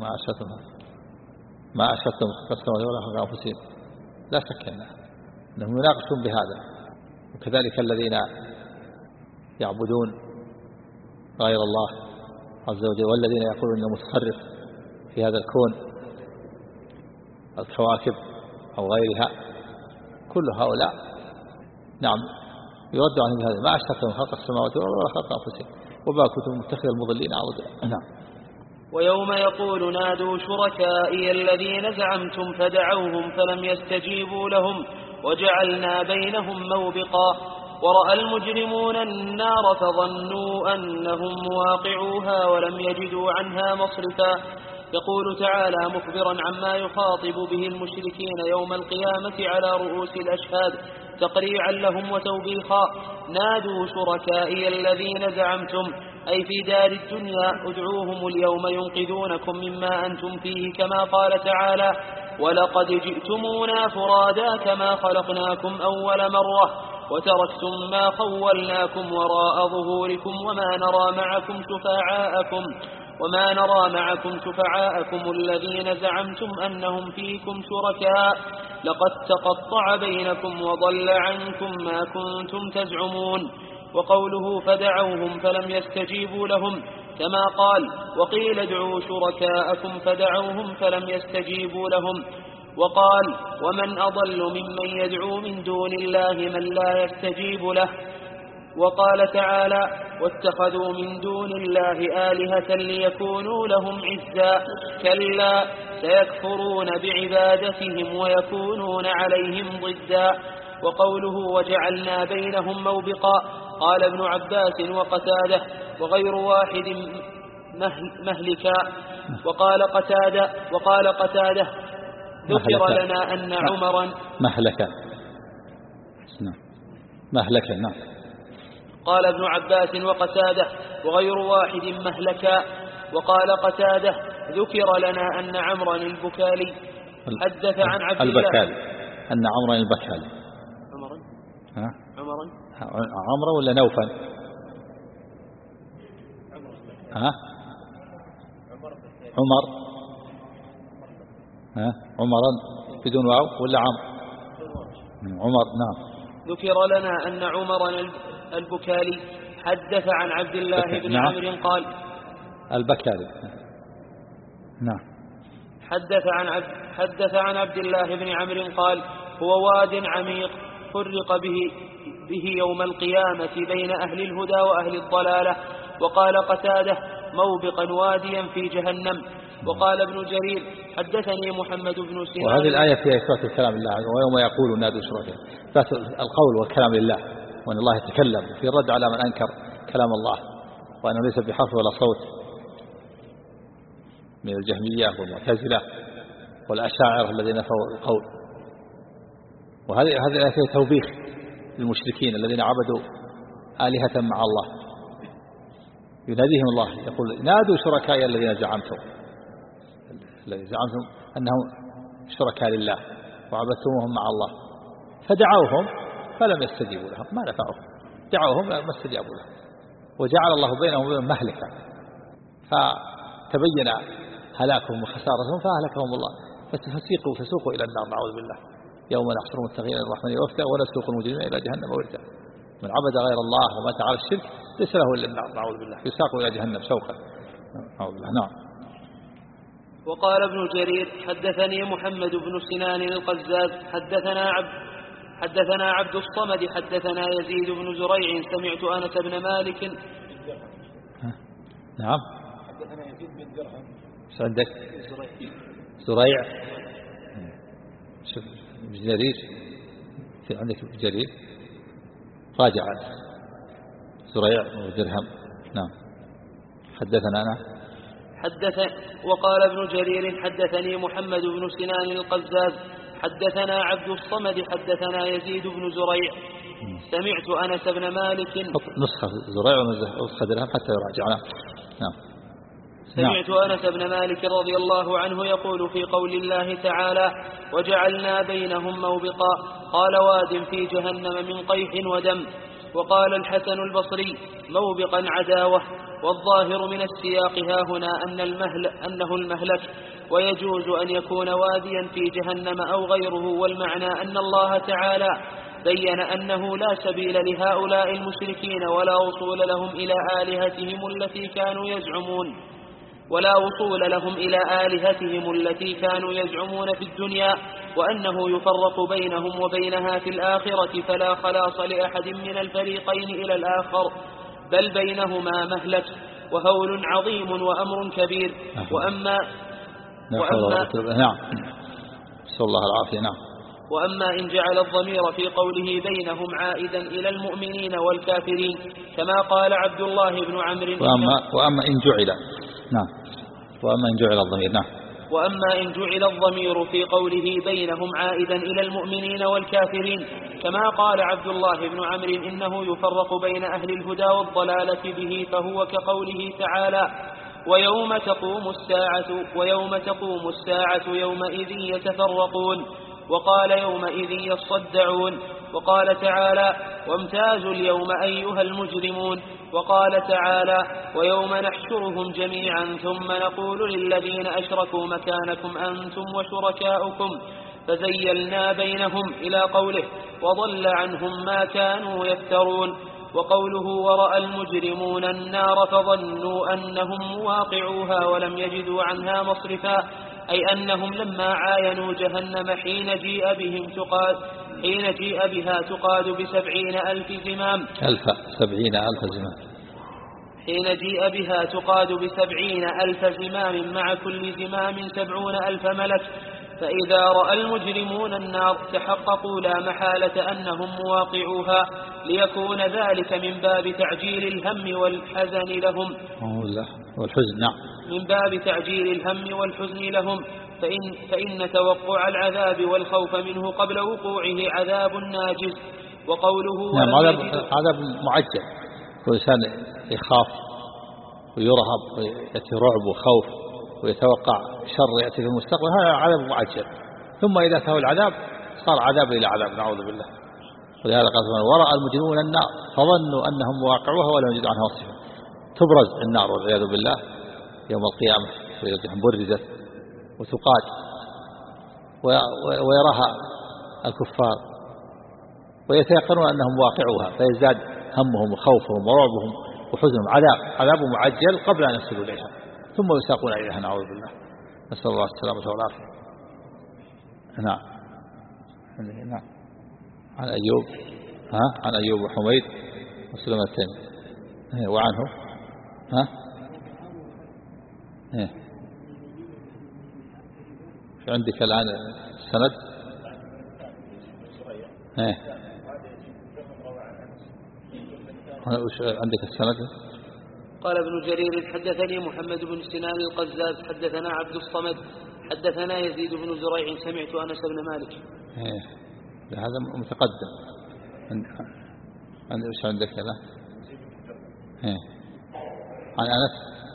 ما أشهدتم خلق السماوات ولا خلق أنفسهم، لا شك أنهم يناقشون بهذا. وكذلك الذين يعبدون غير الله عز وجل والذين يقولون انه متصرف في هذا الكون الكواكب أو غيرها، كل هؤلاء نعم يرد عن هذا ما أشهدتم خلق السماوات ولا خلق أنفسهم وما كنتم متخذ المضلين عضدا. نعم. ويوم يقول نادوا شركائي الذين زعمتم فدعوهم فلم يستجيبوا لهم وجعلنا بينهم موبقا ورأى المجرمون النار فظنوا أنهم مواقعوها ولم يجدوا عنها مصرفا. يقول تعالى مخبرا عما يخاطب به المشركين يوم القيامة على رؤوس الأشهاد تقريعا لهم وتوبيخا: نادوا شركائي الذين زعمتم، أي في دار الدنيا، ادعوهم اليوم ينقذونكم مما أنتم فيه، كما قال تعالى: ولقد جئتمونا فرادا كما خلقناكم أول مرة وتركتم ما خولناكم وراء ظهوركم وما نرى معكم شفعاءكم الذين زعمتم أنهم فيكم شركاء، لقد تقطع بينكم وضل عنكم ما كنتم تزعمون. وقوله فدعوهم فلم يستجيبوا لهم كما قال: وقيل ادعوا شركاءكم فدعوهم فلم يستجيبوا لهم. وقال: ومن أضل ممن يدعو من دون الله من لا يستجيب له. وقال تعالى: واتخذوا من دون الله آلهة ليكونوا لهم عزا، كلا سيكفرون بعبادتهم ويكونون عليهم ضدا. وقوله وجعلنا بينهم موبقا، قال ابن عباس وقتاده وغير واحد مهلكا. وقال قتاده ذكر لنا أن عمرا مهلكا. نعم. قال ابن عباس وقتاده وغير واحد مهلكا. وقال قتاده ذكر لنا أن عمرا البكالي حدث عن عبد الله أن عمرا البكالي عمرا ولا نوفل؟ عمرا بدون واو ولا عمر؟ نعم. ذكر لنا أن عمرا البكالي حدث عن عبد الله بن عمرو قال: البكالي نعم. حدث عن عبد الله بن عمرو قال: هو واد عميق فرق به يوم القيامة بين أهل الهدى وأهل الضلالة. وقال قتاده: موبقا واديا في جهنم. وقال ابن جرير: حدثني محمد بن سيرين. وهذه الآية فيها إثبات الكلام لله، ويوم يقول نادوا شركاء، إثبات القول والكلام لله، وأن الله يتكلم في الرد على من أنكر كلام الله، وأنه ليس بحرف ولا صوت من الجهمية والمعتزلة والأشاعرة الذين نفوا القول. وهذه الآية فيها توبيخ للمشركين الذين عبدوا آلهة مع الله. يناديهم الله يقول: نادوا شركاء الذين زعمتم أنهم شركاء لله وعبدتموهم مع الله، فدعوهم فلم يستجيبوا لهم، ما نفعهم، دعوهم ما استجابوا لهم، وجعل الله بينهم وبين مهلكا، فتبين هلاكهم وخسارتهم فأهلكهم الله. فسوقوا إلى النار، نعوذ بالله. يوم نحشر المتقين إلى الرحمن وفدا ونسوق المجرمين إلى جهنم وردا. من عبد غير الله ومات على الشرك ليس له إلا النار، نعوذ بالله، يساق إلى جهنم سوقا، نعوذ بالله. نعم. وقال ابن جرير حدثني محمد بن سنان القزاز حدثنا عبد الصمد حدثنا يزيد بن زريع سمعت أنس بن مالك. نعم. حدثنا يزيد بن درهم. ايش عندك؟ زريع. شوف جرير في عندك جرير راجع زريع ودرهم. نعم. حدثنا أنا. وقال ابن جرير حدثني محمد بن سنان القزاز حدثنا عبد الصمد حدثنا يزيد بن زريع سمعت أنس بن مالك. نسخة زريع ونسخة درهم حتى يراجعنا. نعم. سمعت أنس بن مالك رضي الله عنه يقول في قول الله تعالى وجعلنا بينهم موبقا قال واد في جهنم من قيح ودم. وقال الحسن البصري موبقا عداوة. والظاهر من السياق هاهنا أنه المهلك ويجوز أن يكون واديا في جهنم أو غيره. والمعنى أن الله تعالى بين أنه لا سبيل لهؤلاء المشركين ولا وصول لهم إلى آلهتهم التي كانوا يزعمون في الدنيا وأنه يفرق بينهم وبينها في الآخرة فلا خلاص لأحد من الفريقين إلى الآخر بل بينهما مهلك وهول عظيم وأمر كبير. وأما إن جعل الضمير في قوله بينهم عائدا إلى المؤمنين والكافرين كما قال عبد الله بن عمرو. وأما إن جعل. نعم. وأما إن جعل الضمير. نعم. وأما إن جعل الضمير في قوله بينهم عائدا إلى المؤمنين والكافرين كما قال عبد الله بن عمرو إنه يفرق بين أهل الهدى والضلالة به فهو كقوله تعالى ويوم تقوم الساعة يومئذ يتفرقون. وقال يومئذ يصدعون. وقال تعالى وامتازوا اليوم أيها المجرمون. وقال تعالى ويوم نحشرهم جميعا ثم نقول للذين أشركوا مكانكم أنتم وشركاؤكم فزيلنا بينهم إلى قوله وضل عنهم ما كانوا يفترون. وقوله ورأى المجرمون النار فظنوا أنهم مواقعوها ولم يجدوا عنها مصرفا أي أنهم لما عاينوا جهنم حين جيء بها تقاد ب70,000 زمام. حين جيء بها تقاد ب70,000 زمام مع كل زمام 70,000 ملك. فإذا رأى المجرمون النار تحققوا لا محالة أنهم مواقعوها ليكون ذلك من باب تعجيل الهم والحزن لهم. من باب تعجيل الهم والحزن لهم فإن توقع العذاب والخوف منه قبل وقوعه عذاب ناجز. وقوله عذاب معجل والإنسان يخاف ويرهب ويأتي رعب وخوف ويتوقع شر يأتي في المستقبل هذا عذاب معجل ثم إذا أتاه العذاب صار عذاب إلى عذاب نعوذ بالله. ولهذا قال ورأى المجرمون النار فظنوا أنهم مواقعوها ولم يجدوا عنها مصرفا. تبرز النار والعياذ بالله يوم القيامة وإذا برزت وتقاد ويراها الكفار ويتيقنون أنهم واقعوها فيزداد همهم وخوفهم ورعبهم وحزنهم عذاب معجل قبل أن يصلوا إليها ثم يساقون إليها نعوذ بالله. نسأل الله السلامة والعافية. نعم. عن أيوب وحميد وسلمة التيمي وعنه في عندك الآن السند عندك السند. قال ابن جرير حدثني محمد بن سنان القزاز حدثنا عبد الصمد حدثنا يزيد بن زريع سمعت أنس بن مالك. هذا متقدم. ايش عندك هذا؟ عن أنس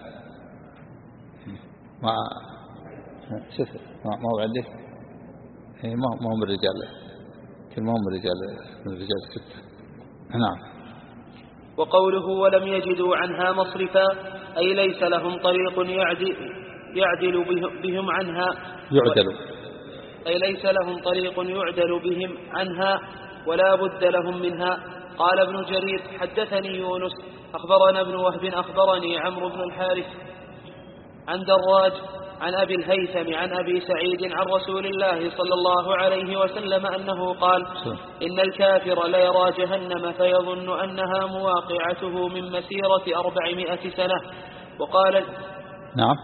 مع شوف ما هو عندك ما هو من الرجال ما هو من الرجال الستة. نعم. وقوله ولم يجدوا عنها مصرفا أي ليس لهم طريق يعدل بهم عنها أي ليس لهم طريق يعدل بهم عنها ولا بد لهم منها. قال ابن جرير حدثني يونس أخبرنا ابن وهب أخبرني عمرو بن الحارث عن دراج عن أبي الهيثم عن أبي سعيد عن رسول الله صلى الله عليه وسلم أنه قال إن الكافر ليرى جهنم فيظن أنها مواقعته من مسيرة 400 سنة. وقال نعم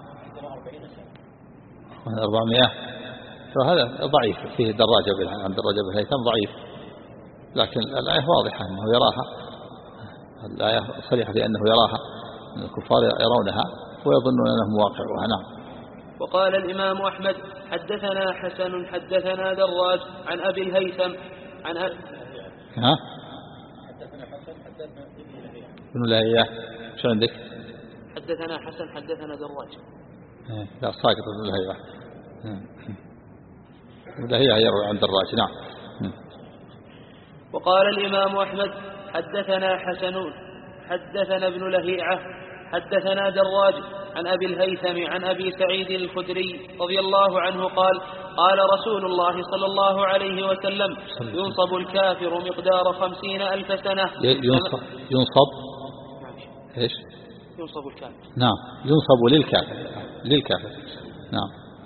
400 فهذا ضعيف فيه دراجة عن دراجة بالهيثم ضعيف، لكن الآية واضحة أنه يراها، الآية صريحة لأنه يراها، الكفار يرونها ويظنون أنهم مواقعها. نعم. وقال الإمام أحمد حدثنا حسن حدثنا دراج عن أبي الهيثم عن ها ابن لهيعة شو عندك؟ حدثنا حسن حدثنا دراج لا ساقط ابن لهيعة، ابن لهيعة يروي عن دراج. نعم. وقال الإمام أحمد حدثنا حسن حدثنا ابن لهيعة حدثنا دراج عن أبي الهيثم عن أبي سعيد الخدري رضي الله عنه قال قال رسول الله صلى الله عليه وسلم ينصب الكافر مقدار 50,000 سنة. ينصب إيش؟ ينصب الكافر. نعم ينصب للكافر. نعم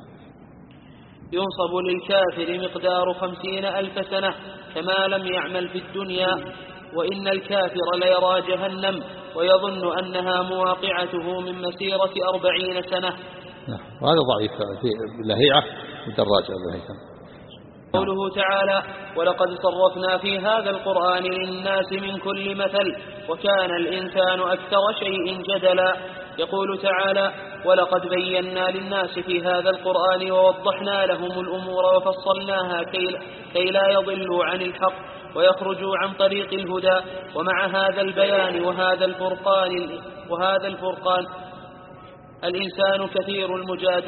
ينصب للكافر مقدار 50,000 سنة كما لم يعمل في الدنيا، وإن الكافر ليرى جهنم ويظن أنها مواقعته من مسيرة 40 سنة. وهذا ضعيف في لهيعة ودراجة بالهيثم. قوله تعالى ولقد صرفنا في هذا القرآن للناس من كل مثل وكان الإنسان أكثر شيء جدلا. يقول تعالى ولقد بينا للناس في هذا القرآن ووضحنا لهم الأمور وفصلناها كي لا يضلوا عن الحق ويخرجوا عن طريق الهدى. ومع هذا البيان وهذا الفرقان الإنسان كثير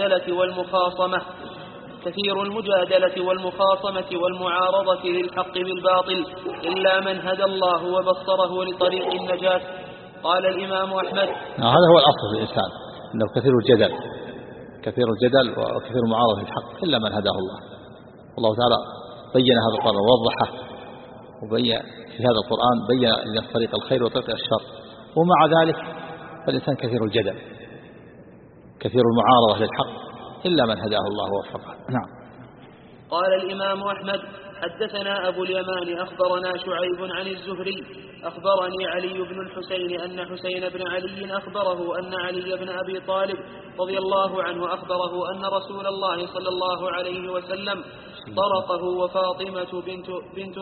المجادلة والمخاصمة والمعارضة للحق بالباطل إلا من هدى الله وبصره لطريق النجاة. قال الإمام أحمد هذا هو الأصل في الإنسان أنه كثير الجدل وكثير المعارضة للحق إلا من هداه الله. والله تعالى بين هذا القرآن ووضحه، وبين في هذا القرآن بين لنا طريق الخير وطريق الشر، ومع ذلك فالإنسان كثير الجدل كثير المعارضة للحق إلا من هداه الله ووفقه. نعم. قال الإمام أحمد حدثنا أبو اليمان أخبرنا شعيب عن الزهري أخبرني علي بن الحسين أن حسين بن علي أخبره أن علي بن أبي طالب رضي الله عنه أخبره أن رسول الله صلى الله عليه وسلم طرقه وفاطمة بنت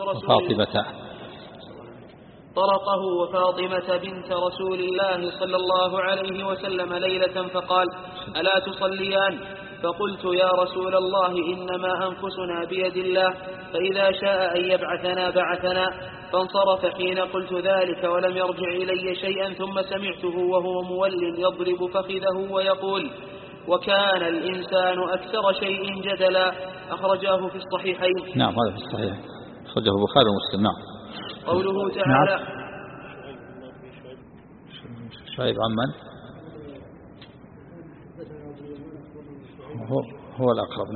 رسول الله صلى الله عليه وسلم ليلة فقال ألا تصليان؟ فقلت يا رسول الله إنما أنفسنا بيد الله فإذا شاء أن يبعثنا بعثنا. فانصرف حين قلت ذلك ولم يرجع إلي شيئا، ثم سمعته وهو مول يضرب فخذه ويقول وكان الإنسان أكثر شيء جدلا. أخرجاه في الصحيحين. نعم هذا في الصحيح أخرجه البخاري ومسلم. نعم. قوله تعالى شعيب عن من؟ هو الأقرب.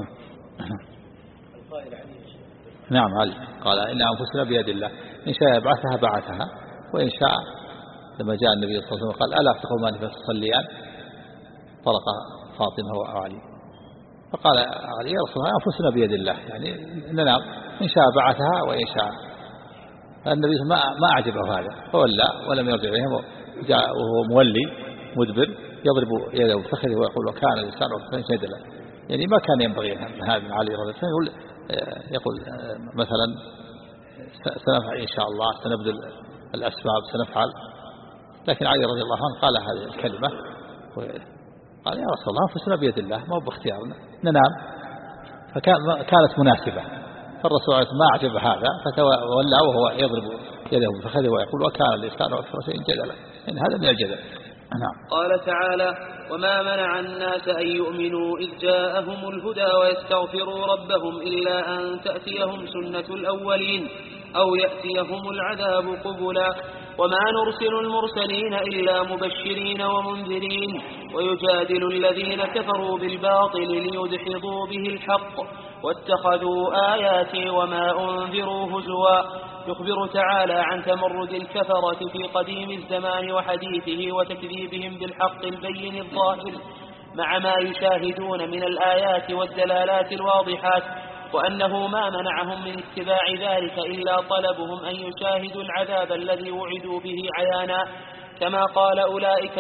نعم علي قال إن أنفسنا بيد الله إن شاء يبعثها بعثها وإن شاء لما جاء النبي صلى الله عليه وسلم قال ألا تقومان فتصليان طرق فاطمة وعلي فقال علي يا رسول الله أنفسنا بيد الله يعني ننام إن شاء بعثها وإن شاء. النبي ما أعجبه هذا فولى ولم يرجع إليهم وجاء وهو مولي مدبر يضرب يده بفخذه ويقول وكان الإنسان أكثر جدلا. يعني ما كان ينبغي هذا من علي رضي الله عنه يقول مثلا سنفعل إن شاء الله سنبذل الأسباب سنفعل، لكن علي رضي الله عنه قال هذه الكلمة قال يا رسول الله أنفسنا بيد الله ما هو باختيارنا ننام، فكانت مناسبة. فالرسول ما أعجب هذا فتولى وهو يضرب يده بفخذه ويقول وكان الإنسان أكثر شيء جدلا. يعني هذا من الجدل. نعم. قال تعالى وما منع الناس أن يؤمنوا إذ جاءهم الهدى ويستغفروا ربهم إلا أن تأتيهم سنة الأولين أو يأتيهم العذاب قبلا. وما نرسل المرسلين إلا مبشرين ومنذرين ويجادل الذين كفروا بالباطل ليدحضوا به الحق واتخذوا آياتي وما أنذروا هزوا. يخبر تعالى عن تمرد الكفرة في قديم الزمان وحديثه وتكذيبهم بالحق البين الظاهر مع ما يشاهدون من الآيات والدلالات الواضحات، وأنه ما منعهم من اتباع ذلك إلا طلبهم أن يشاهدوا العذاب الذي وعدوا به عيانا، كما قال أولئك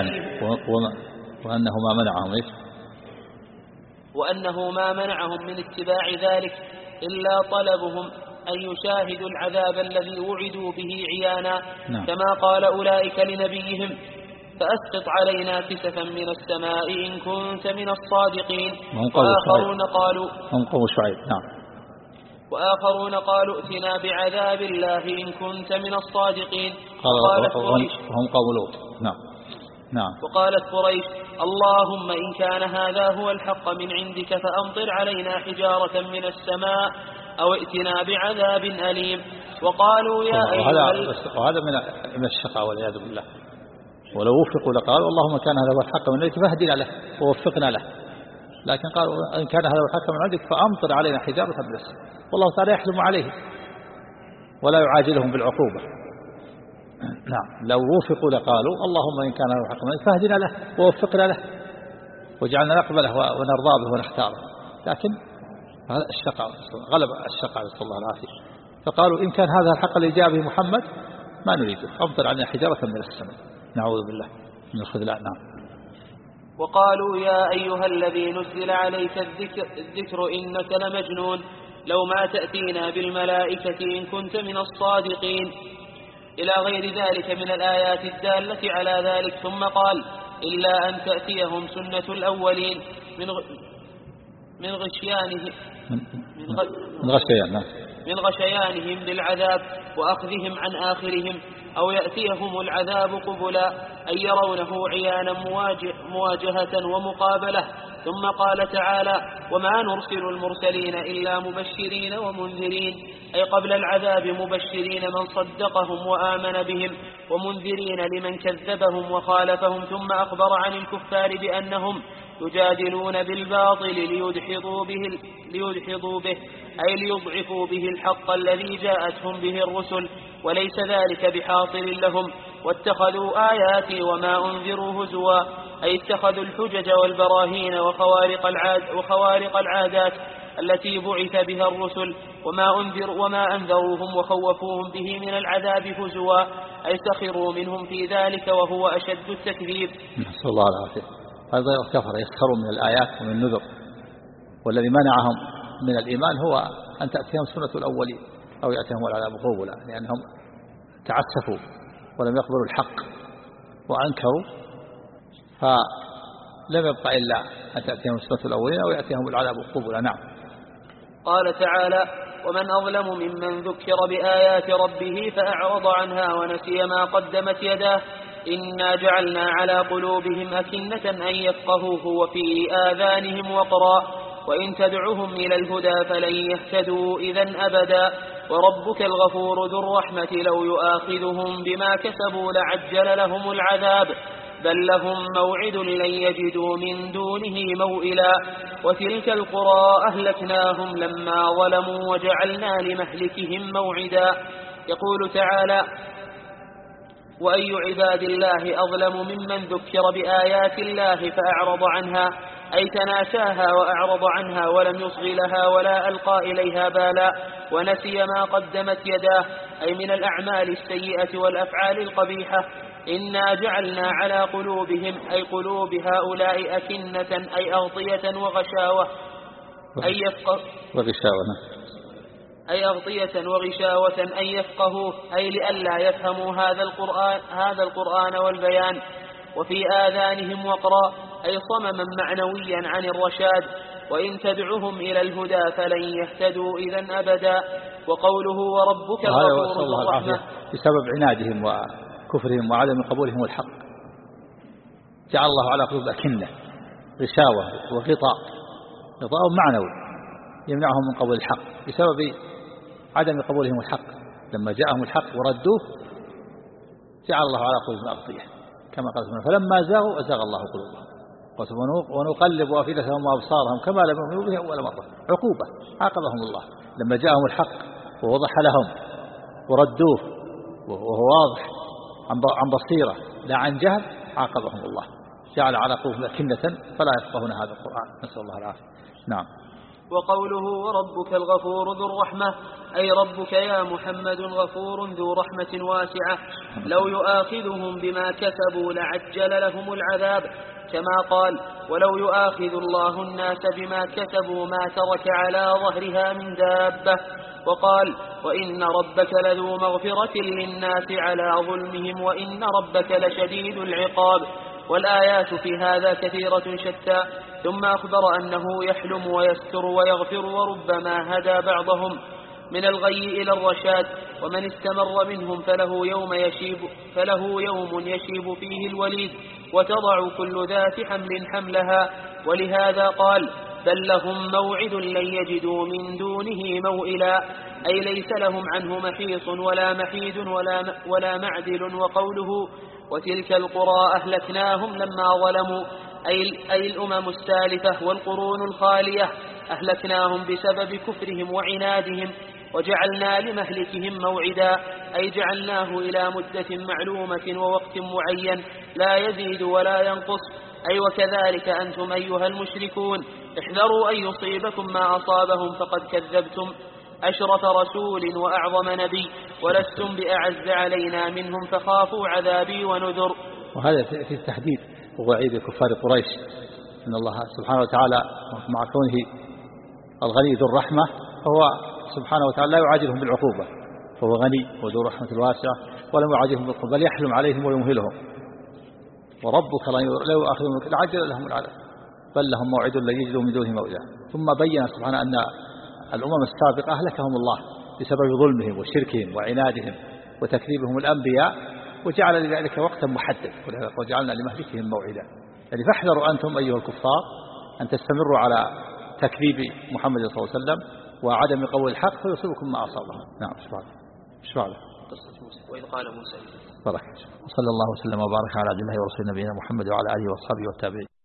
وأنه ما منعهم من اتباع ذلك إلا طلبهم أن يشاهدوا العذاب الذي وعدوا به عيانا، كما قال أولئك لنبيهم فأسقط علينا كسفا من السماء إن كنت من الصادقين. وآخرون قالوا ائتنا بعذاب الله إن كنت من الصادقين. وقالت قريش اللهم إن كان هذا هو الحق من عندك فأمطر علينا حجارة من السماء أو ائتنا بعذاب أليم. وقالوا يا أيها وهذا من الشقاء والعياذ بالله. ولو وفقوا لقالوا اللهم كان هذا هو الحق من عندك فاهدنا له ووفقنا له، لكن قالوا إن كان هذا هو الحق من عندك فأمطر علينا حجارة من السماء، والله تعالى يحلم عليهم ولا يعاجلهم بالعقوبة. نعم، لو وفقوا لقالوا اللهم إن كان هذا الحق من عندك فاهدنا له ووفقنا له وجعلنا نقبله ونرضى به ونختاره، لكن هذا الشقاء غلب الشقاء نسأل الله العافية، فقالوا إن كان هذا الحق اللي جاء به محمد ما نريده، أمطر علينا حجارة من السماء، نعوذ بالله من الخذلان. نعم. وقالوا يا أيها الذي نزل عليك الذكر إنك لمجنون لو ما تأتينا بالملائكة إن كنت من الصادقين، إلى غير ذلك من الآيات الدالة على ذلك. ثم قال إلا أن تأتيهم سنة الأولين من غشيانهم بالعذاب وأخذهم عن آخرهم، أو يأتيهم العذاب قبلا أن يرونه عيانا مواجهة ومقابلة. ثم قال تعالى وما نرسل المرسلين إلا مبشرين ومنذرين، أي قبل العذاب مبشرين من صدقهم وآمن بهم، ومنذرين لمن كذبهم وخالفهم. ثم أخبر عن الكفار بأنهم يجادلون بالباطل ليدحضوا به أي ليضعفوا به الحق الذي جاءتهم به الرسل، وليس ذلك بحاصل لهم. واتخذوا آياتي وما أنذروا هزوا، أي اتخذوا الحجج والبراهين وخوارق العادات التي بعث بها الرسل وما أنذروهم وخوفوهم به من العذاب هزوا، أي سخروا منهم في ذلك وهو أشد التكذيب. نسأل الله العافية. هذا الكفر يسخرون من الآيات ومن النذر، والذي منعهم من الإيمان هو أن تأتيهم سنة الأولين أو يأتيهم العذاب قبلا، لأنهم تعسفوا ولم يقبلوا الحق وأنكروا، فلم يبقى إلا أن تأتيهم سنة الأولين أو يأتيهم العذاب قبلا. نعم. قال تعالى ومن أظلم ممن ذكر بآيات ربه فأعرض عنها ونسي ما قدمت يداه إنا جعلنا على قلوبهم أكنة أن يفقهوه وفي آذانهم وقرا وإن تدعهم إلى الهدى فلن يهتدوا إذا أبدا وربك الغفور ذو الرحمة لو يؤاخذهم بما كسبوا لعجل لهم العذاب بل لهم موعد لن يجدوا من دونه موئلا وتلك القرى أهلكناهم لما ظلموا وجعلنا لمهلكهم موعدا. يقول تعالى وأي عباد الله أظلم ممن ذكر بآيات الله فأعرض عنها أي تناساها وأعرض عنها ولم يصغ لها ولا ألقى إليها بالا ونسي ما قدمت يداه أي من الأعمال السيئة والأفعال القبيحة. إنا جعلنا على قلوبهم أي قلوب هؤلاء أكنة أي أغطية وغشاوة أي أغطية وغشاوة أن يفقهوه أي لئلا يفهموا هذا القرآن والبيان. وفي آذانهم وقرا أي صمما معنويا عن الرشاد وإن تدعهم إلى الهدى فلن يهتدوا إذا أبدا. وقوله وربك الغفور ذو الرحمة بسبب عنادهم وكفرهم وعدم قبولهم الحق جعل الله على قلوب أكنة غشاوة وغطاء معنوي يمنعهم من قبول الحق بسبب عدم قبولهم الحق. لما جاءهم الحق وردوه جعل الله على قلوبهم أغطية كما قال سبحانه فلما زاغوا أزاغ الله قلوبهم ونقلب أفئدتهم وأبصارهم كما لم يؤمنوا به أول مرة عقوبة عاقبهم الله لما جاءهم الحق ووضح لهم وردوه وهو واضح عن بصيرة لا عن جهل عاقبهم الله جعل على قلوبهم أكنة فلا يفقهون هذا القرآن، نسأل الله العافية. نعم. وقوله وربك الغفور ذو الرحمة، أي ربك يا محمد غفور ذو رحمة واسعة، لو يؤاخذهم بما كسبوا لعجل لهم العذاب، كما قال ولو يؤاخذ الله الناس بما كسبوا ما ترك على ظهرها من دابة. وقال وإن ربك لذو مغفرة للناس على ظلمهم وإن ربك لشديد العقاب. والآيات في هذا كثيرة شتى. ثم أخبر أنه يحلم ويستر ويغفر، وربما هدى بعضهم من الغي إلى الرشاد، ومن استمر منهم فله يوم يشيب فيه الوليد، وتضع كل ذات حمل حملها. ولهذا قال بل لهم موعد لن يجدوا من دونه موئلا، أي ليس لهم عنه محيص ولا محيد ولا معدل. وقوله وتلك القرى أهلكناهم لما ظلموا، أي الأمم السالفة والقرون الخالية أهلكناهم بسبب كفرهم وعنادهم، وجعلنا لمهلكهم موعدا، أي جعلناه إلى مدة معلومة ووقت معين لا يزيد ولا ينقص. أي وكذلك أنتم أيها المشركون احذروا أن يصيبكم ما أصابهم، فقد كذبتم أشرف رسول وأعظم نبي، ولستم بأعز علينا منهم، فخافوا عذابي ونذر. وهذا في التحديد ووعيد كفار قريش، إن الله سبحانه وتعالى مع كونه الغني ذو الرحمة فهو سبحانه وتعالى لا يعاجلهم بالعقوبة، فهو غني وذو رحمة الواسعة ولم يعاجلهم بالعقوبة، بل يحلم عليهم ويمهلهم. وربك لا يؤاخذهم لعجل لهم العذاب بل لهم موعد لن يجدوا من دونه موئلا. ثم بين سبحانه أن الأمم السابقة أهلكهم الله بسبب ظلمهم وشركهم وعنادهم وتكذيبهم الأنبياء، وجعل لذلك وقتا محدد، وجعلنا لمهلكهم موعدا. يعني فاحذروا أنتم أيها الكفار أن تستمروا على تكذيب محمد صلى الله عليه وسلم وعدم قول الحق فيصيبكم ما أصابهم. نعم. شفاعة قصة موسى وإذ قال موسى بارك. صلى الله وسلم وبارك على عبد الله ورسول نبينا محمد وعلى آله وأصحابه والتابعين.